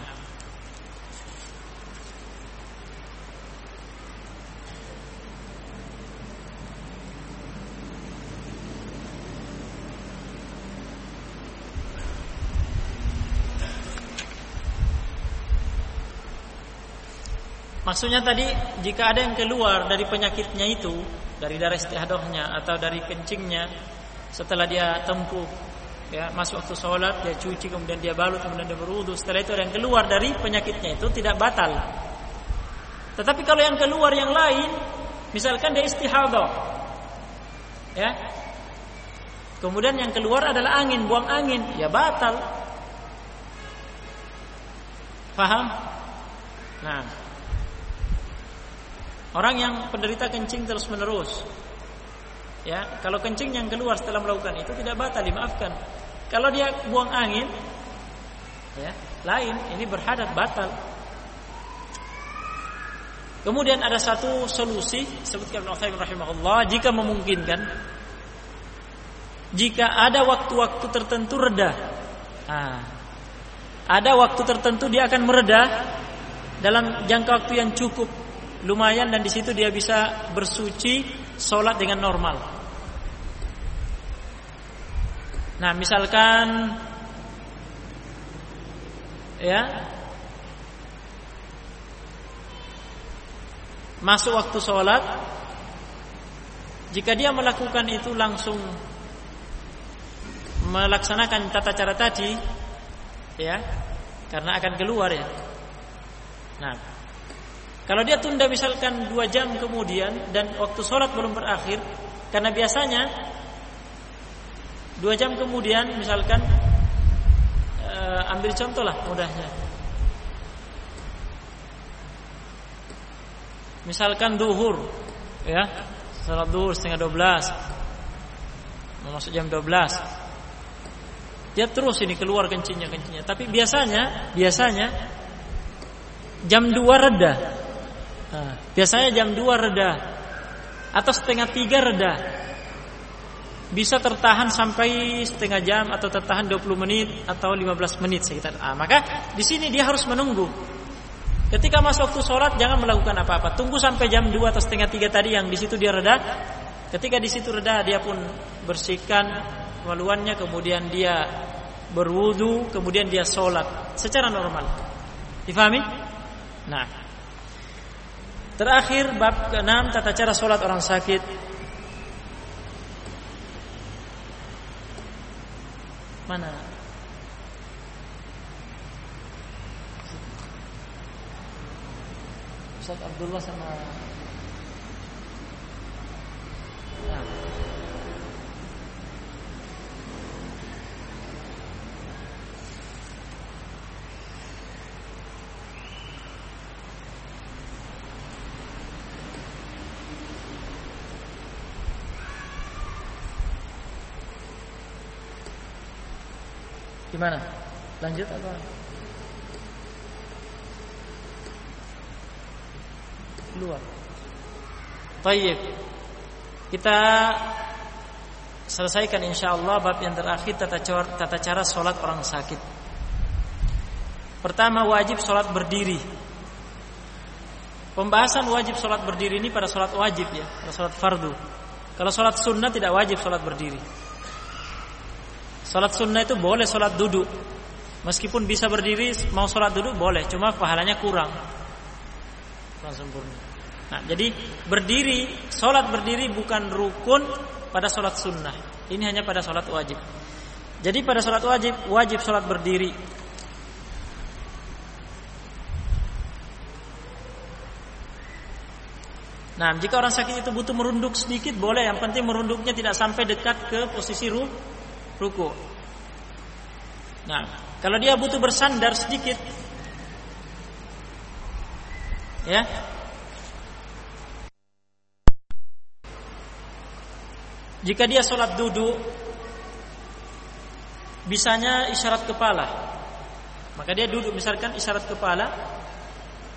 maksudnya tadi jika ada yang keluar dari penyakitnya itu, dari darah istihadahnya atau dari kencingnya, setelah dia tempuh, ya, masuk waktu sholat, dia cuci, kemudian dia balut, kemudian dia berwudu, setelah itu ada yang keluar dari penyakitnya itu tidak batal. Tetapi kalau yang keluar yang lain, misalkan dia istihadah, ya, kemudian yang keluar adalah angin, buang angin, ya batal. Paham? Nah, orang yang penderita kencing terus menerus, ya, kalau kencing yang keluar setelah melakukan itu tidak batal, dimaafkan. Kalau dia buang angin, ya, lain, ini berhadat, batal. Kemudian ada satu solusi, sebutkan Ibnu Utsaimin rahimahullah, jika memungkinkan, jika ada waktu-waktu tertentu reda, ada waktu tertentu dia akan mereda dalam jangka waktu yang cukup, lumayan, dan di situ dia bisa bersuci, sholat dengan normal. Nah, misalkan, ya, masuk waktu sholat, jika dia melakukan itu langsung melaksanakan tata cara tadi, ya, karena akan keluar, ya. Nah, kalau dia tunda misalkan 2 jam kemudian dan waktu sholat belum berakhir, karena biasanya 2 jam kemudian, misalkan ambil contoh lah mudahnya, misalkan duhur, ya, sholat duhur 11:30, mau masuk jam 12, dia terus ini keluar kencingnya. Tapi biasanya jam 2 reda. Biasanya jam 2 reda atau 2:30 reda, bisa tertahan sampai setengah jam atau tertahan 20 menit atau 15 menit sekitar. Maka di sini dia harus menunggu. Ketika masuk waktu sholat jangan melakukan apa-apa, tunggu sampai jam 2 atau 2:30 tadi yang di situ dia reda. Ketika di situ reda, dia pun bersihkan kemaluannya, kemudian dia berwudu, kemudian dia sholat secara normal. Difahami? Nah, terakhir bab ke-6, tata cara sholat orang sakit. Mana? Ustaz Abdullah sama gimana? Lanjut apa? Keluar. Baik. Kita selesaikan insyaallah bab yang terakhir, tata cara sholat orang sakit. Pertama, wajib sholat berdiri. Pembahasan wajib sholat berdiri ini pada sholat wajib, ya, pada sholat fardu. Kalau sholat sunnah tidak wajib sholat berdiri. Sholat sunnah itu boleh sholat duduk, meskipun bisa berdiri, mau sholat duduk boleh, cuma pahalanya kurang sempurna. Nah, jadi berdiri, sholat berdiri bukan rukun pada sholat sunnah. Ini hanya pada sholat wajib. Jadi pada sholat wajib sholat berdiri. Nah, jika orang sakit itu butuh merunduk sedikit boleh, yang penting merunduknya tidak sampai dekat ke posisi ruku. Nah, kalau dia butuh bersandar sedikit, ya, jika dia sholat duduk, bisanya isyarat kepala. Maka dia duduk, misalkan isyarat kepala.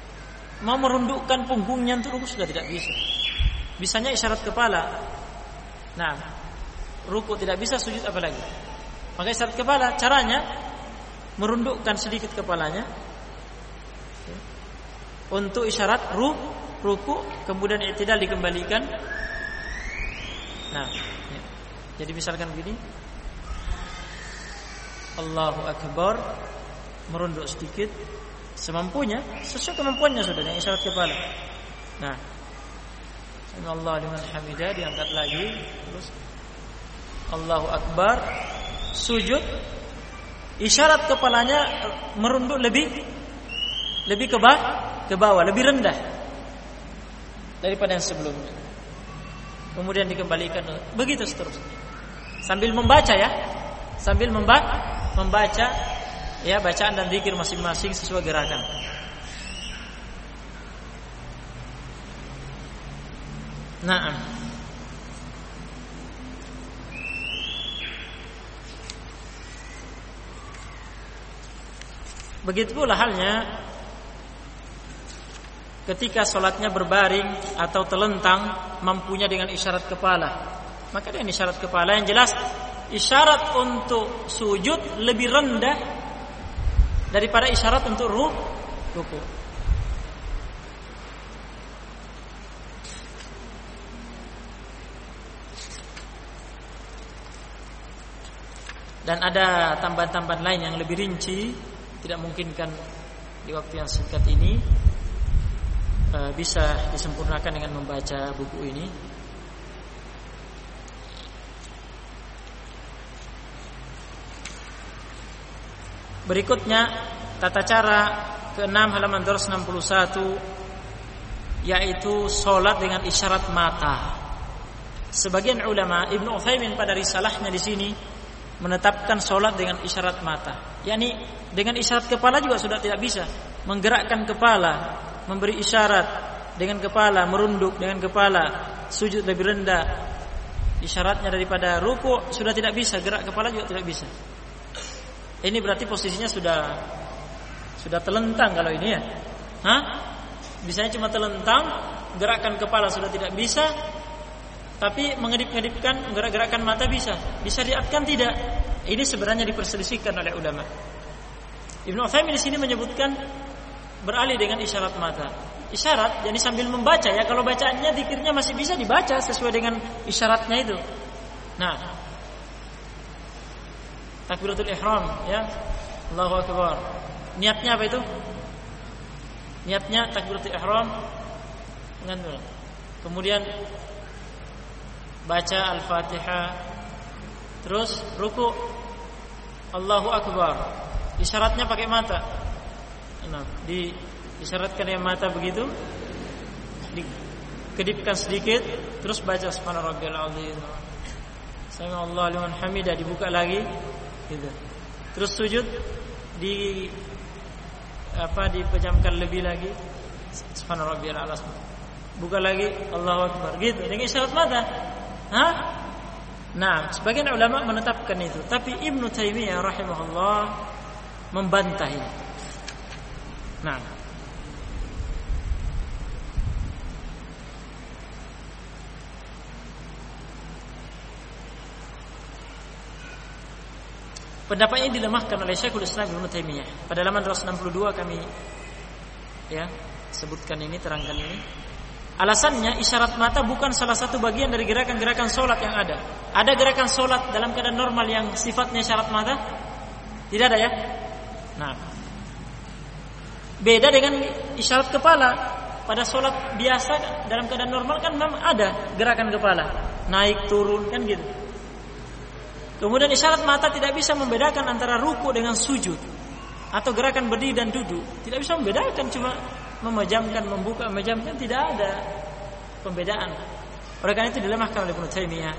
Mau merundukkan punggungnya untuk ruku sudah tidak bisa. Bisanya isyarat kepala. Nah, ruku tidak bisa, sujud apalagi. Maka isyarat kepala caranya merundukkan sedikit kepalanya untuk isyarat ruku, kemudian i'tidal dikembalikan. Nah, jadi misalkan begini, Allahu Akbar, merunduk sedikit semampunya, sesuai kemampuannya sudah dengan isyarat kepala. Nah, Allahu liman hamidah, diangkat lagi, terus Allahu Akbar, sujud, isyarat kepalanya merunduk lebih ke bawah, lebih rendah daripada yang sebelumnya. Kemudian dikembalikan, begitu seterusnya. Sambil membaca ya, sambil membaca ya bacaan dan zikir masing-masing sesuai gerakan. Naam. Begitu pula halnya ketika sholatnya berbaring atau telentang, mampunya dengan isyarat kepala. Maka dengan isyarat kepala yang jelas, isyarat untuk sujud lebih rendah daripada isyarat untuk ruku. Dan ada tambahan-tambahan lain yang lebih rinci, tidak memungkinkan di waktu yang singkat ini bisa disempurnakan dengan membaca buku ini. Berikutnya tata cara ke-6 halaman 261, yaitu sholat dengan isyarat mata. Sebagian ulama, Ibnu Utsaimin pada risalahnya di sini menetapkan sholat dengan isyarat mata, yakni dengan isyarat kepala juga sudah tidak bisa. Menggerakkan kepala, memberi isyarat dengan kepala, merunduk dengan kepala, sujud lebih rendah, isyaratnya daripada ruku sudah tidak bisa, gerak kepala juga tidak bisa. Ini berarti posisinya sudah telentang kalau ini ya. Bisanya cuma telentang, gerakan kepala sudah tidak bisa, tapi mengedip-ngedipkan, gerak-gerakan mata bisa. Bisa diatkan tidak? Ini sebenarnya diperselisihkan oleh ulama. Ibnu Utsaimin di sini menyebutkan beralih dengan isyarat mata. Isyarat, jadi sambil membaca ya. Kalau bacaannya zikirnya masih bisa dibaca sesuai dengan isyaratnya itu. Nah, takbiratul ihram ya, Allahu Akbar. Niatnya apa itu? Niatnya takbiratul ihram dengan kemudian baca Al-Fatihah, terus ruku, Allahu Akbar. Isyaratnya pakai mata. Nah, diisyaratkan yang mata begitu, dikedipkan sedikit, terus baca Subhana rabbiyal azim, Sami Allahu liman hamidah, dibuka lagi, gitu. Terus sujud dipejamkan lebih lagi, Subhana rabbiyal a'la, buka lagi, Allahu Akbar, gitu. Dengan isyarat mata. Nah, sebagian ulama menetapkan itu, tapi Ibnu Taimiyah rahimahullah membantah ini. Nah, pendapat ini dilemahkan oleh Syekhul Islam Ibnu Taimiyah. Pada halaman 262 kami ya sebutkan ini, terangkan ini. Alasannya isyarat mata bukan salah satu bagian dari gerakan-gerakan sholat yang ada. Ada gerakan sholat dalam keadaan normal yang sifatnya isyarat mata? Tidak ada ya? Nah, beda dengan isyarat kepala. Pada sholat biasa dalam keadaan normal kan memang ada gerakan kepala, naik turun kan gitu. Kemudian isyarat mata tidak bisa membedakan antara ruku dengan sujud atau gerakan berdiri dan duduk. Tidak bisa membedakan, cuma memejamkan, membuka, memejamkan, tidak ada pembedaan. Oleh karena itu dilemahkan oleh Ibnu Taimiyah.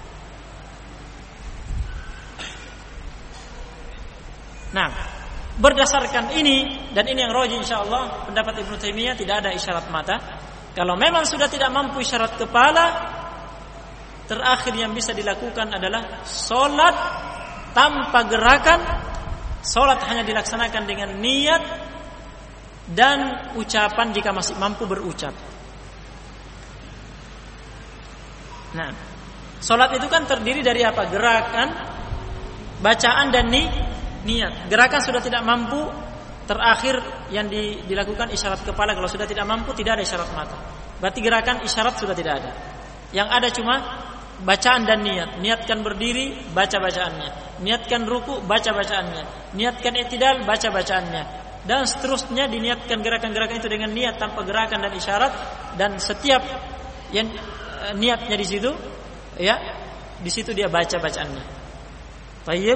Nah, berdasarkan ini dan ini yang rajih insyaallah, pendapat Ibnu Taimiyah tidak ada isyarat mata. Kalau memang sudah tidak mampu isyarat kepala, terakhir yang bisa dilakukan adalah sholat tanpa gerakan. Sholat hanya dilaksanakan dengan niat dan ucapan jika masih mampu berucap. Nah, Salat itu kan terdiri dari apa? Gerakan, bacaan dan niat. Gerakan sudah tidak mampu, terakhir yang dilakukan isyarat kepala. Kalau sudah tidak mampu, tidak ada isyarat mata. Berarti gerakan isyarat sudah tidak ada. Yang ada cuma bacaan dan niat. Niatkan berdiri, baca bacaannya. Niatkan ruku, baca bacaannya. Niatkan i'tidal, baca bacaannya. Dan seterusnya diniatkan gerakan-gerakan itu dengan niat tanpa gerakan dan isyarat. Dan setiap yang niatnya di situ, ya, di situ dia baca bacaannya. Tayyib.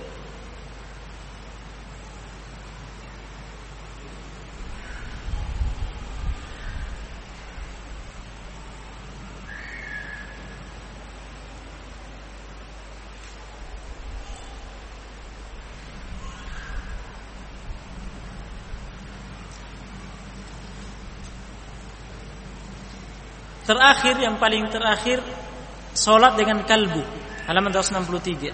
Terakhir, yang paling terakhir, salat dengan kalbu, halaman 263.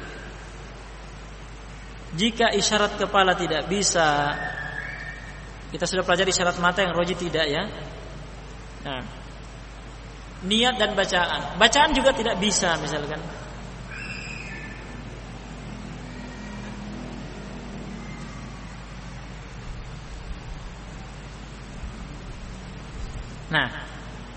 Jika isyarat kepala tidak bisa, kita sudah pelajari isyarat mata, yang roji tidak, ya. Nah, niat dan bacaan. Bacaan juga tidak bisa, misalkan. Nah,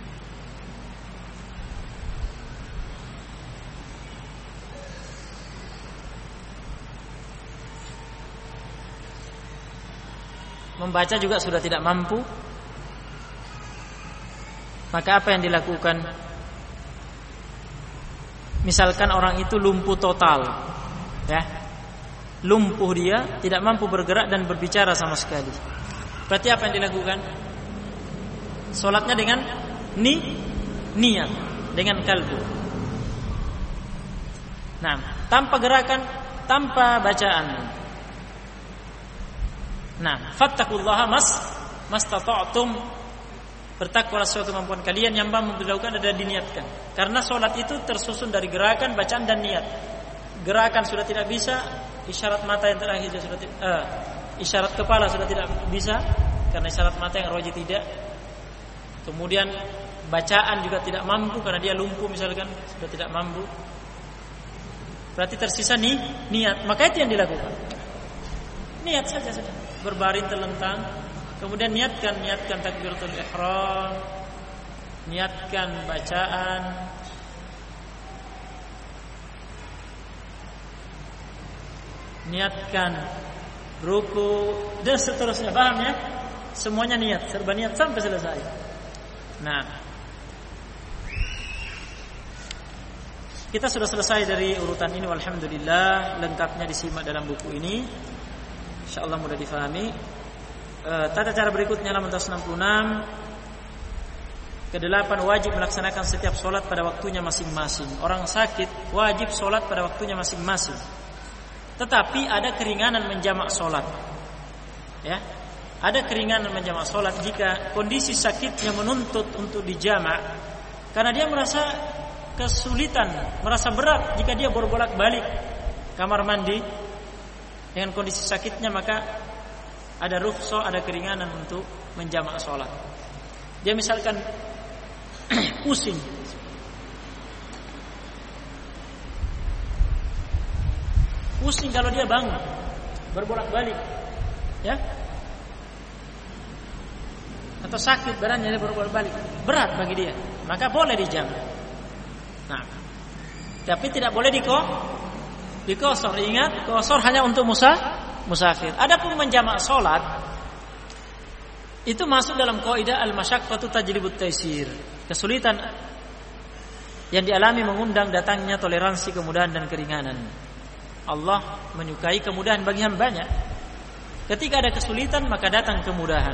membaca juga sudah tidak mampu. Maka apa yang dilakukan? Misalkan orang itu lumpuh total, ya, lumpuh dia, tidak mampu bergerak dan berbicara sama sekali. Berarti apa yang dilakukan? Salatnya dengan niat, dengan kalbu. Nah, tanpa gerakan, tanpa bacaan. Nah, fattaqullaha mastata'tum. Bertakwalah sesuai kemampuan kalian, yang mampu dilakukan adalah diniatkan. Karena salat itu tersusun dari gerakan, bacaan dan niat. Gerakan sudah tidak bisa, isyarat mata yang terakhir sudah isyarat kepala sudah tidak bisa karena isyarat mata yang roji tidak. Kemudian bacaan juga tidak mampu karena dia lumpuh, misalkan sudah tidak mampu. Berarti tersisa niat. Maka itu yang dilakukan. Niat saja sudah. Berbaring terlentang, kemudian niatkan takbiratul ihram, niatkan bacaan, niatkan ruku dan seterusnya. Paham ya? Semuanya niat, serba niat sampai selesai. Nah, kita sudah selesai dari urutan ini, walhamdulillah. Lengkapnya disimak dalam buku ini, insyaallah mudah difahami. Tata cara berikutnya halaman 166. Kedelapan, wajib melaksanakan setiap sholat pada waktunya masing-masing. Orang sakit wajib sholat pada waktunya masing-masing. Tetapi ada keringanan menjamak sholat, ya. Ada keringanan menjamak sholat jika kondisi sakitnya menuntut untuk dijamak, karena dia merasa kesulitan, merasa berat jika dia bolak-balik kamar mandi dengan kondisi sakitnya, maka ada rukhsah, ada keringanan untuk menjamak sholat. Dia misalkan pusing, kalau dia bangun berbolak-balik, ya, atau sakit badannya dia berbolak-balik, berat bagi dia, maka boleh dijamak. Nah, tapi tidak boleh dikosor. Ingat, kosor hanya untuk musafir. Adapun menjamak sholat itu masuk dalam kaidah al-masyaqqatu tajlibut taysir. Kesulitan yang dialami mengundang datangnya toleransi, kemudahan dan keringanan. Allah menyukai kemudahan bagi hambanya. Ketika ada kesulitan maka datang kemudahan.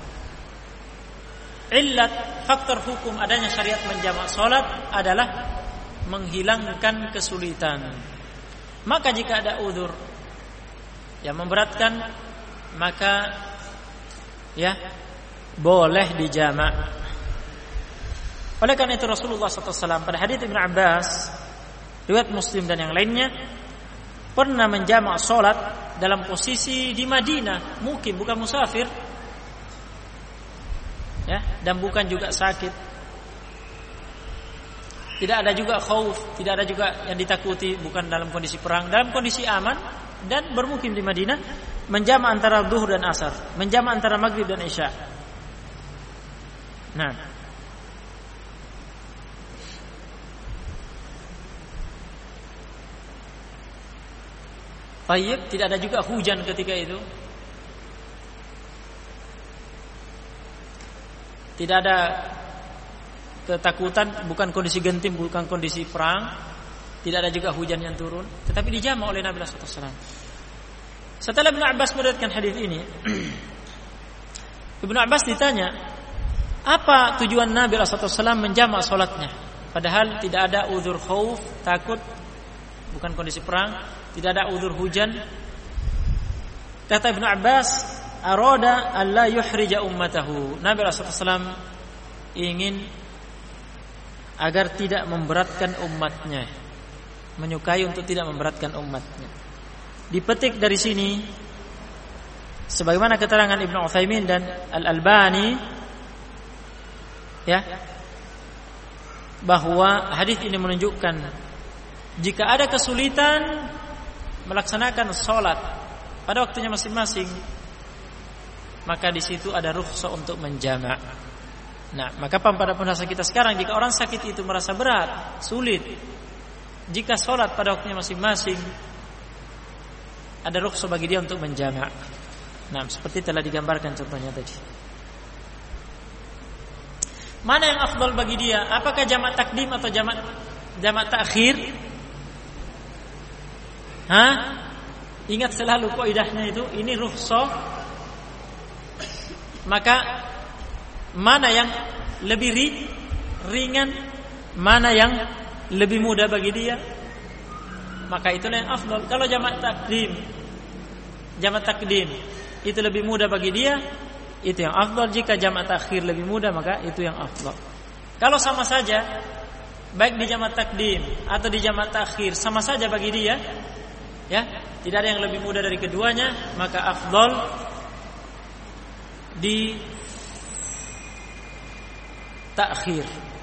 Illat, faktor hukum adanya syariat menjamak sholat adalah menghilangkan kesulitan. Maka jika ada udzur yang memberatkan, maka ya boleh dijamak. Oleh karena itu Rasulullah SAW pada hadits Ibnu Abbas, riwayat Muslim dan yang lainnya, pernah menjamak sholat dalam posisi di Madinah, mukim, bukan musafir, ya, dan bukan juga sakit. Tidak ada juga khauf, tidak ada juga yang ditakuti, bukan dalam kondisi perang, dalam kondisi aman dan bermukim di Madinah, menjama antara zuhur dan asar, menjama antara maghrib dan isya. Nah, baik, tidak ada juga hujan ketika itu. Tidak ada ketakutan, bukan kondisi genting, bukan kondisi perang. Tidak ada juga hujan yang turun, tetapi dijama oleh Nabi sallallahu alaihi wasallam. Setelah Ibnu Abbas meriwayatkan hadis ini, Ibnu Abbas ditanya, apa tujuan Nabi sallallahu alaihi wasallam menjamak salatnya? Padahal tidak ada uzur khauf, takut, bukan kondisi perang, tidak ada uzur hujan. Kata Ibnu Abbas, arada alla yuhrija ummatahu. Nabi sallallahu alaihi wasallam ingin agar tidak memberatkan umatnya, menyukai untuk tidak memberatkan umatnya. Dipetik dari sini, sebagaimana keterangan Ibnu Utsaimin dan Al-Albani, ya, bahwa hadis ini menunjukkan jika ada kesulitan melaksanakan sholat pada waktunya masing-masing, maka di situ ada rukhsah untuk menjamak. Nah, maka pada pendapat kita sekarang, jika orang sakit itu merasa berat, sulit, jika sholat pada waktunya masing-masing, ada rukhsah bagi dia untuk menjamak. Nah, seperti telah digambarkan contohnya tadi. Mana yang afdal bagi dia? Apakah jamak takdim atau jamak takhir? Ingat selalu kaidahnya itu, ini rukhsah. Maka mana yang lebih ringan, mana yang lebih mudah bagi dia, maka itulah yang afdal. Kalau jamak takdim itu lebih mudah bagi dia, itu yang afdal. Jika jamak takhir lebih mudah, maka itu yang afdal. Kalau sama saja, baik di jamak takdim atau di jamak takhir, sama saja bagi dia, ya, tidak ada yang lebih mudah dari keduanya, maka afdal di takhir.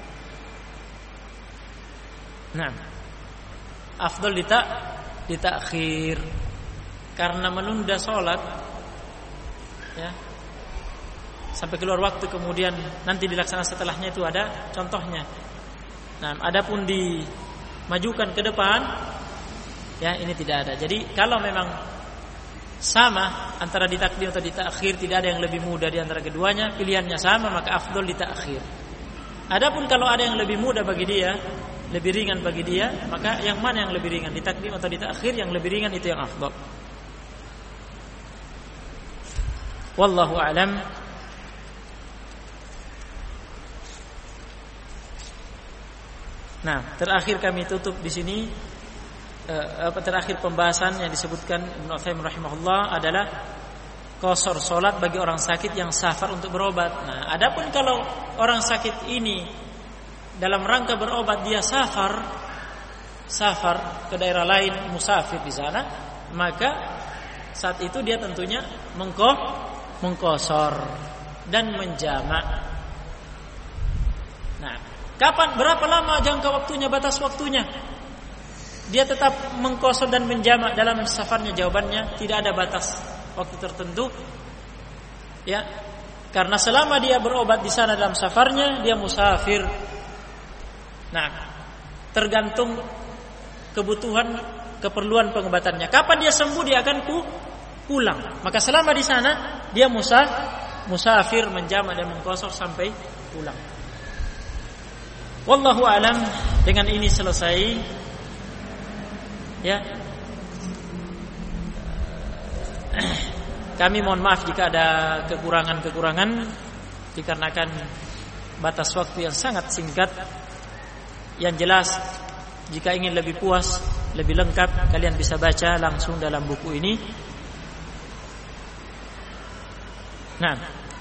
Nah, afdal di takhir, karena menunda sholat, ya, sampai keluar waktu kemudian nanti dilaksanakan setelahnya, itu ada contohnya. Nah, adapun dimajukan ke depan, ya, ini tidak ada. Jadi kalau memang sama antara ditakdim atau ditakhir, tidak ada yang lebih mudah di antara keduanya, pilihannya sama, maka afdal ditakhir. Adapun kalau ada yang lebih mudah bagi dia, lebih ringan bagi dia, maka yang mana yang lebih ringan, ditakdim atau ditakhir? Yang lebih ringan itu yang afdal. Wallahu a'lam. Nah, terakhir kami tutup di sini. Terakhir pembahasan yang disebutkan Ibnu Utsaimin rahimahullah adalah qasar salat bagi orang sakit yang safar untuk berobat. Nah, adapun kalau orang sakit ini dalam rangka berobat, dia safar ke daerah lain, musafir di sana, maka saat itu dia tentunya mengqasar dan menjamak. Nah, kapan, berapa lama jangka waktunya, batas waktunya? Dia tetap mengqasar dan menjamak dalam safarnya? Jawabannya tidak ada batas waktu tertentu, ya, karena selama dia berobat di sana dalam safarnya, dia musafir. Nah, tergantung kebutuhan, keperluan pengobatannya. Kapan dia sembuh, dia akan pulang. Maka selama di sana dia musafir, menjamak dan mengqasar sampai pulang. Wallahu alam. Dengan ini selesai, ya. Kami mohon maaf jika ada kekurangan dikarenakan batas waktu yang sangat singkat. Yang jelas, jika ingin lebih puas, lebih lengkap, kalian bisa baca langsung dalam buku ini. Nah,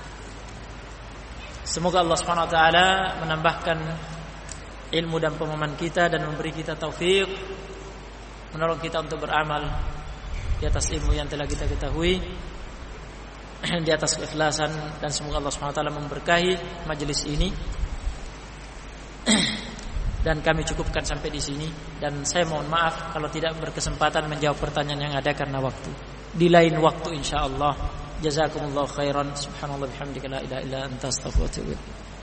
semoga Allah Subhanahu wa taala menambahkan ilmu dan pemahaman kita dan memberi kita taufik, menolong kita untuk beramal di atas ilmu yang telah kita ketahui, di atas keikhlasan, dan semoga Allah Subhanahu wa taala memberkahi majelis ini. Dan kami cukupkan sampai di sini, dan saya mohon maaf kalau tidak berkesempatan menjawab pertanyaan yang ada karena waktu. Di lain waktu insyaallah. Jazakumullahu khairan. Subhanallah bihamdika la ilaha illa anta astaghfiruka wa atubu ilaik.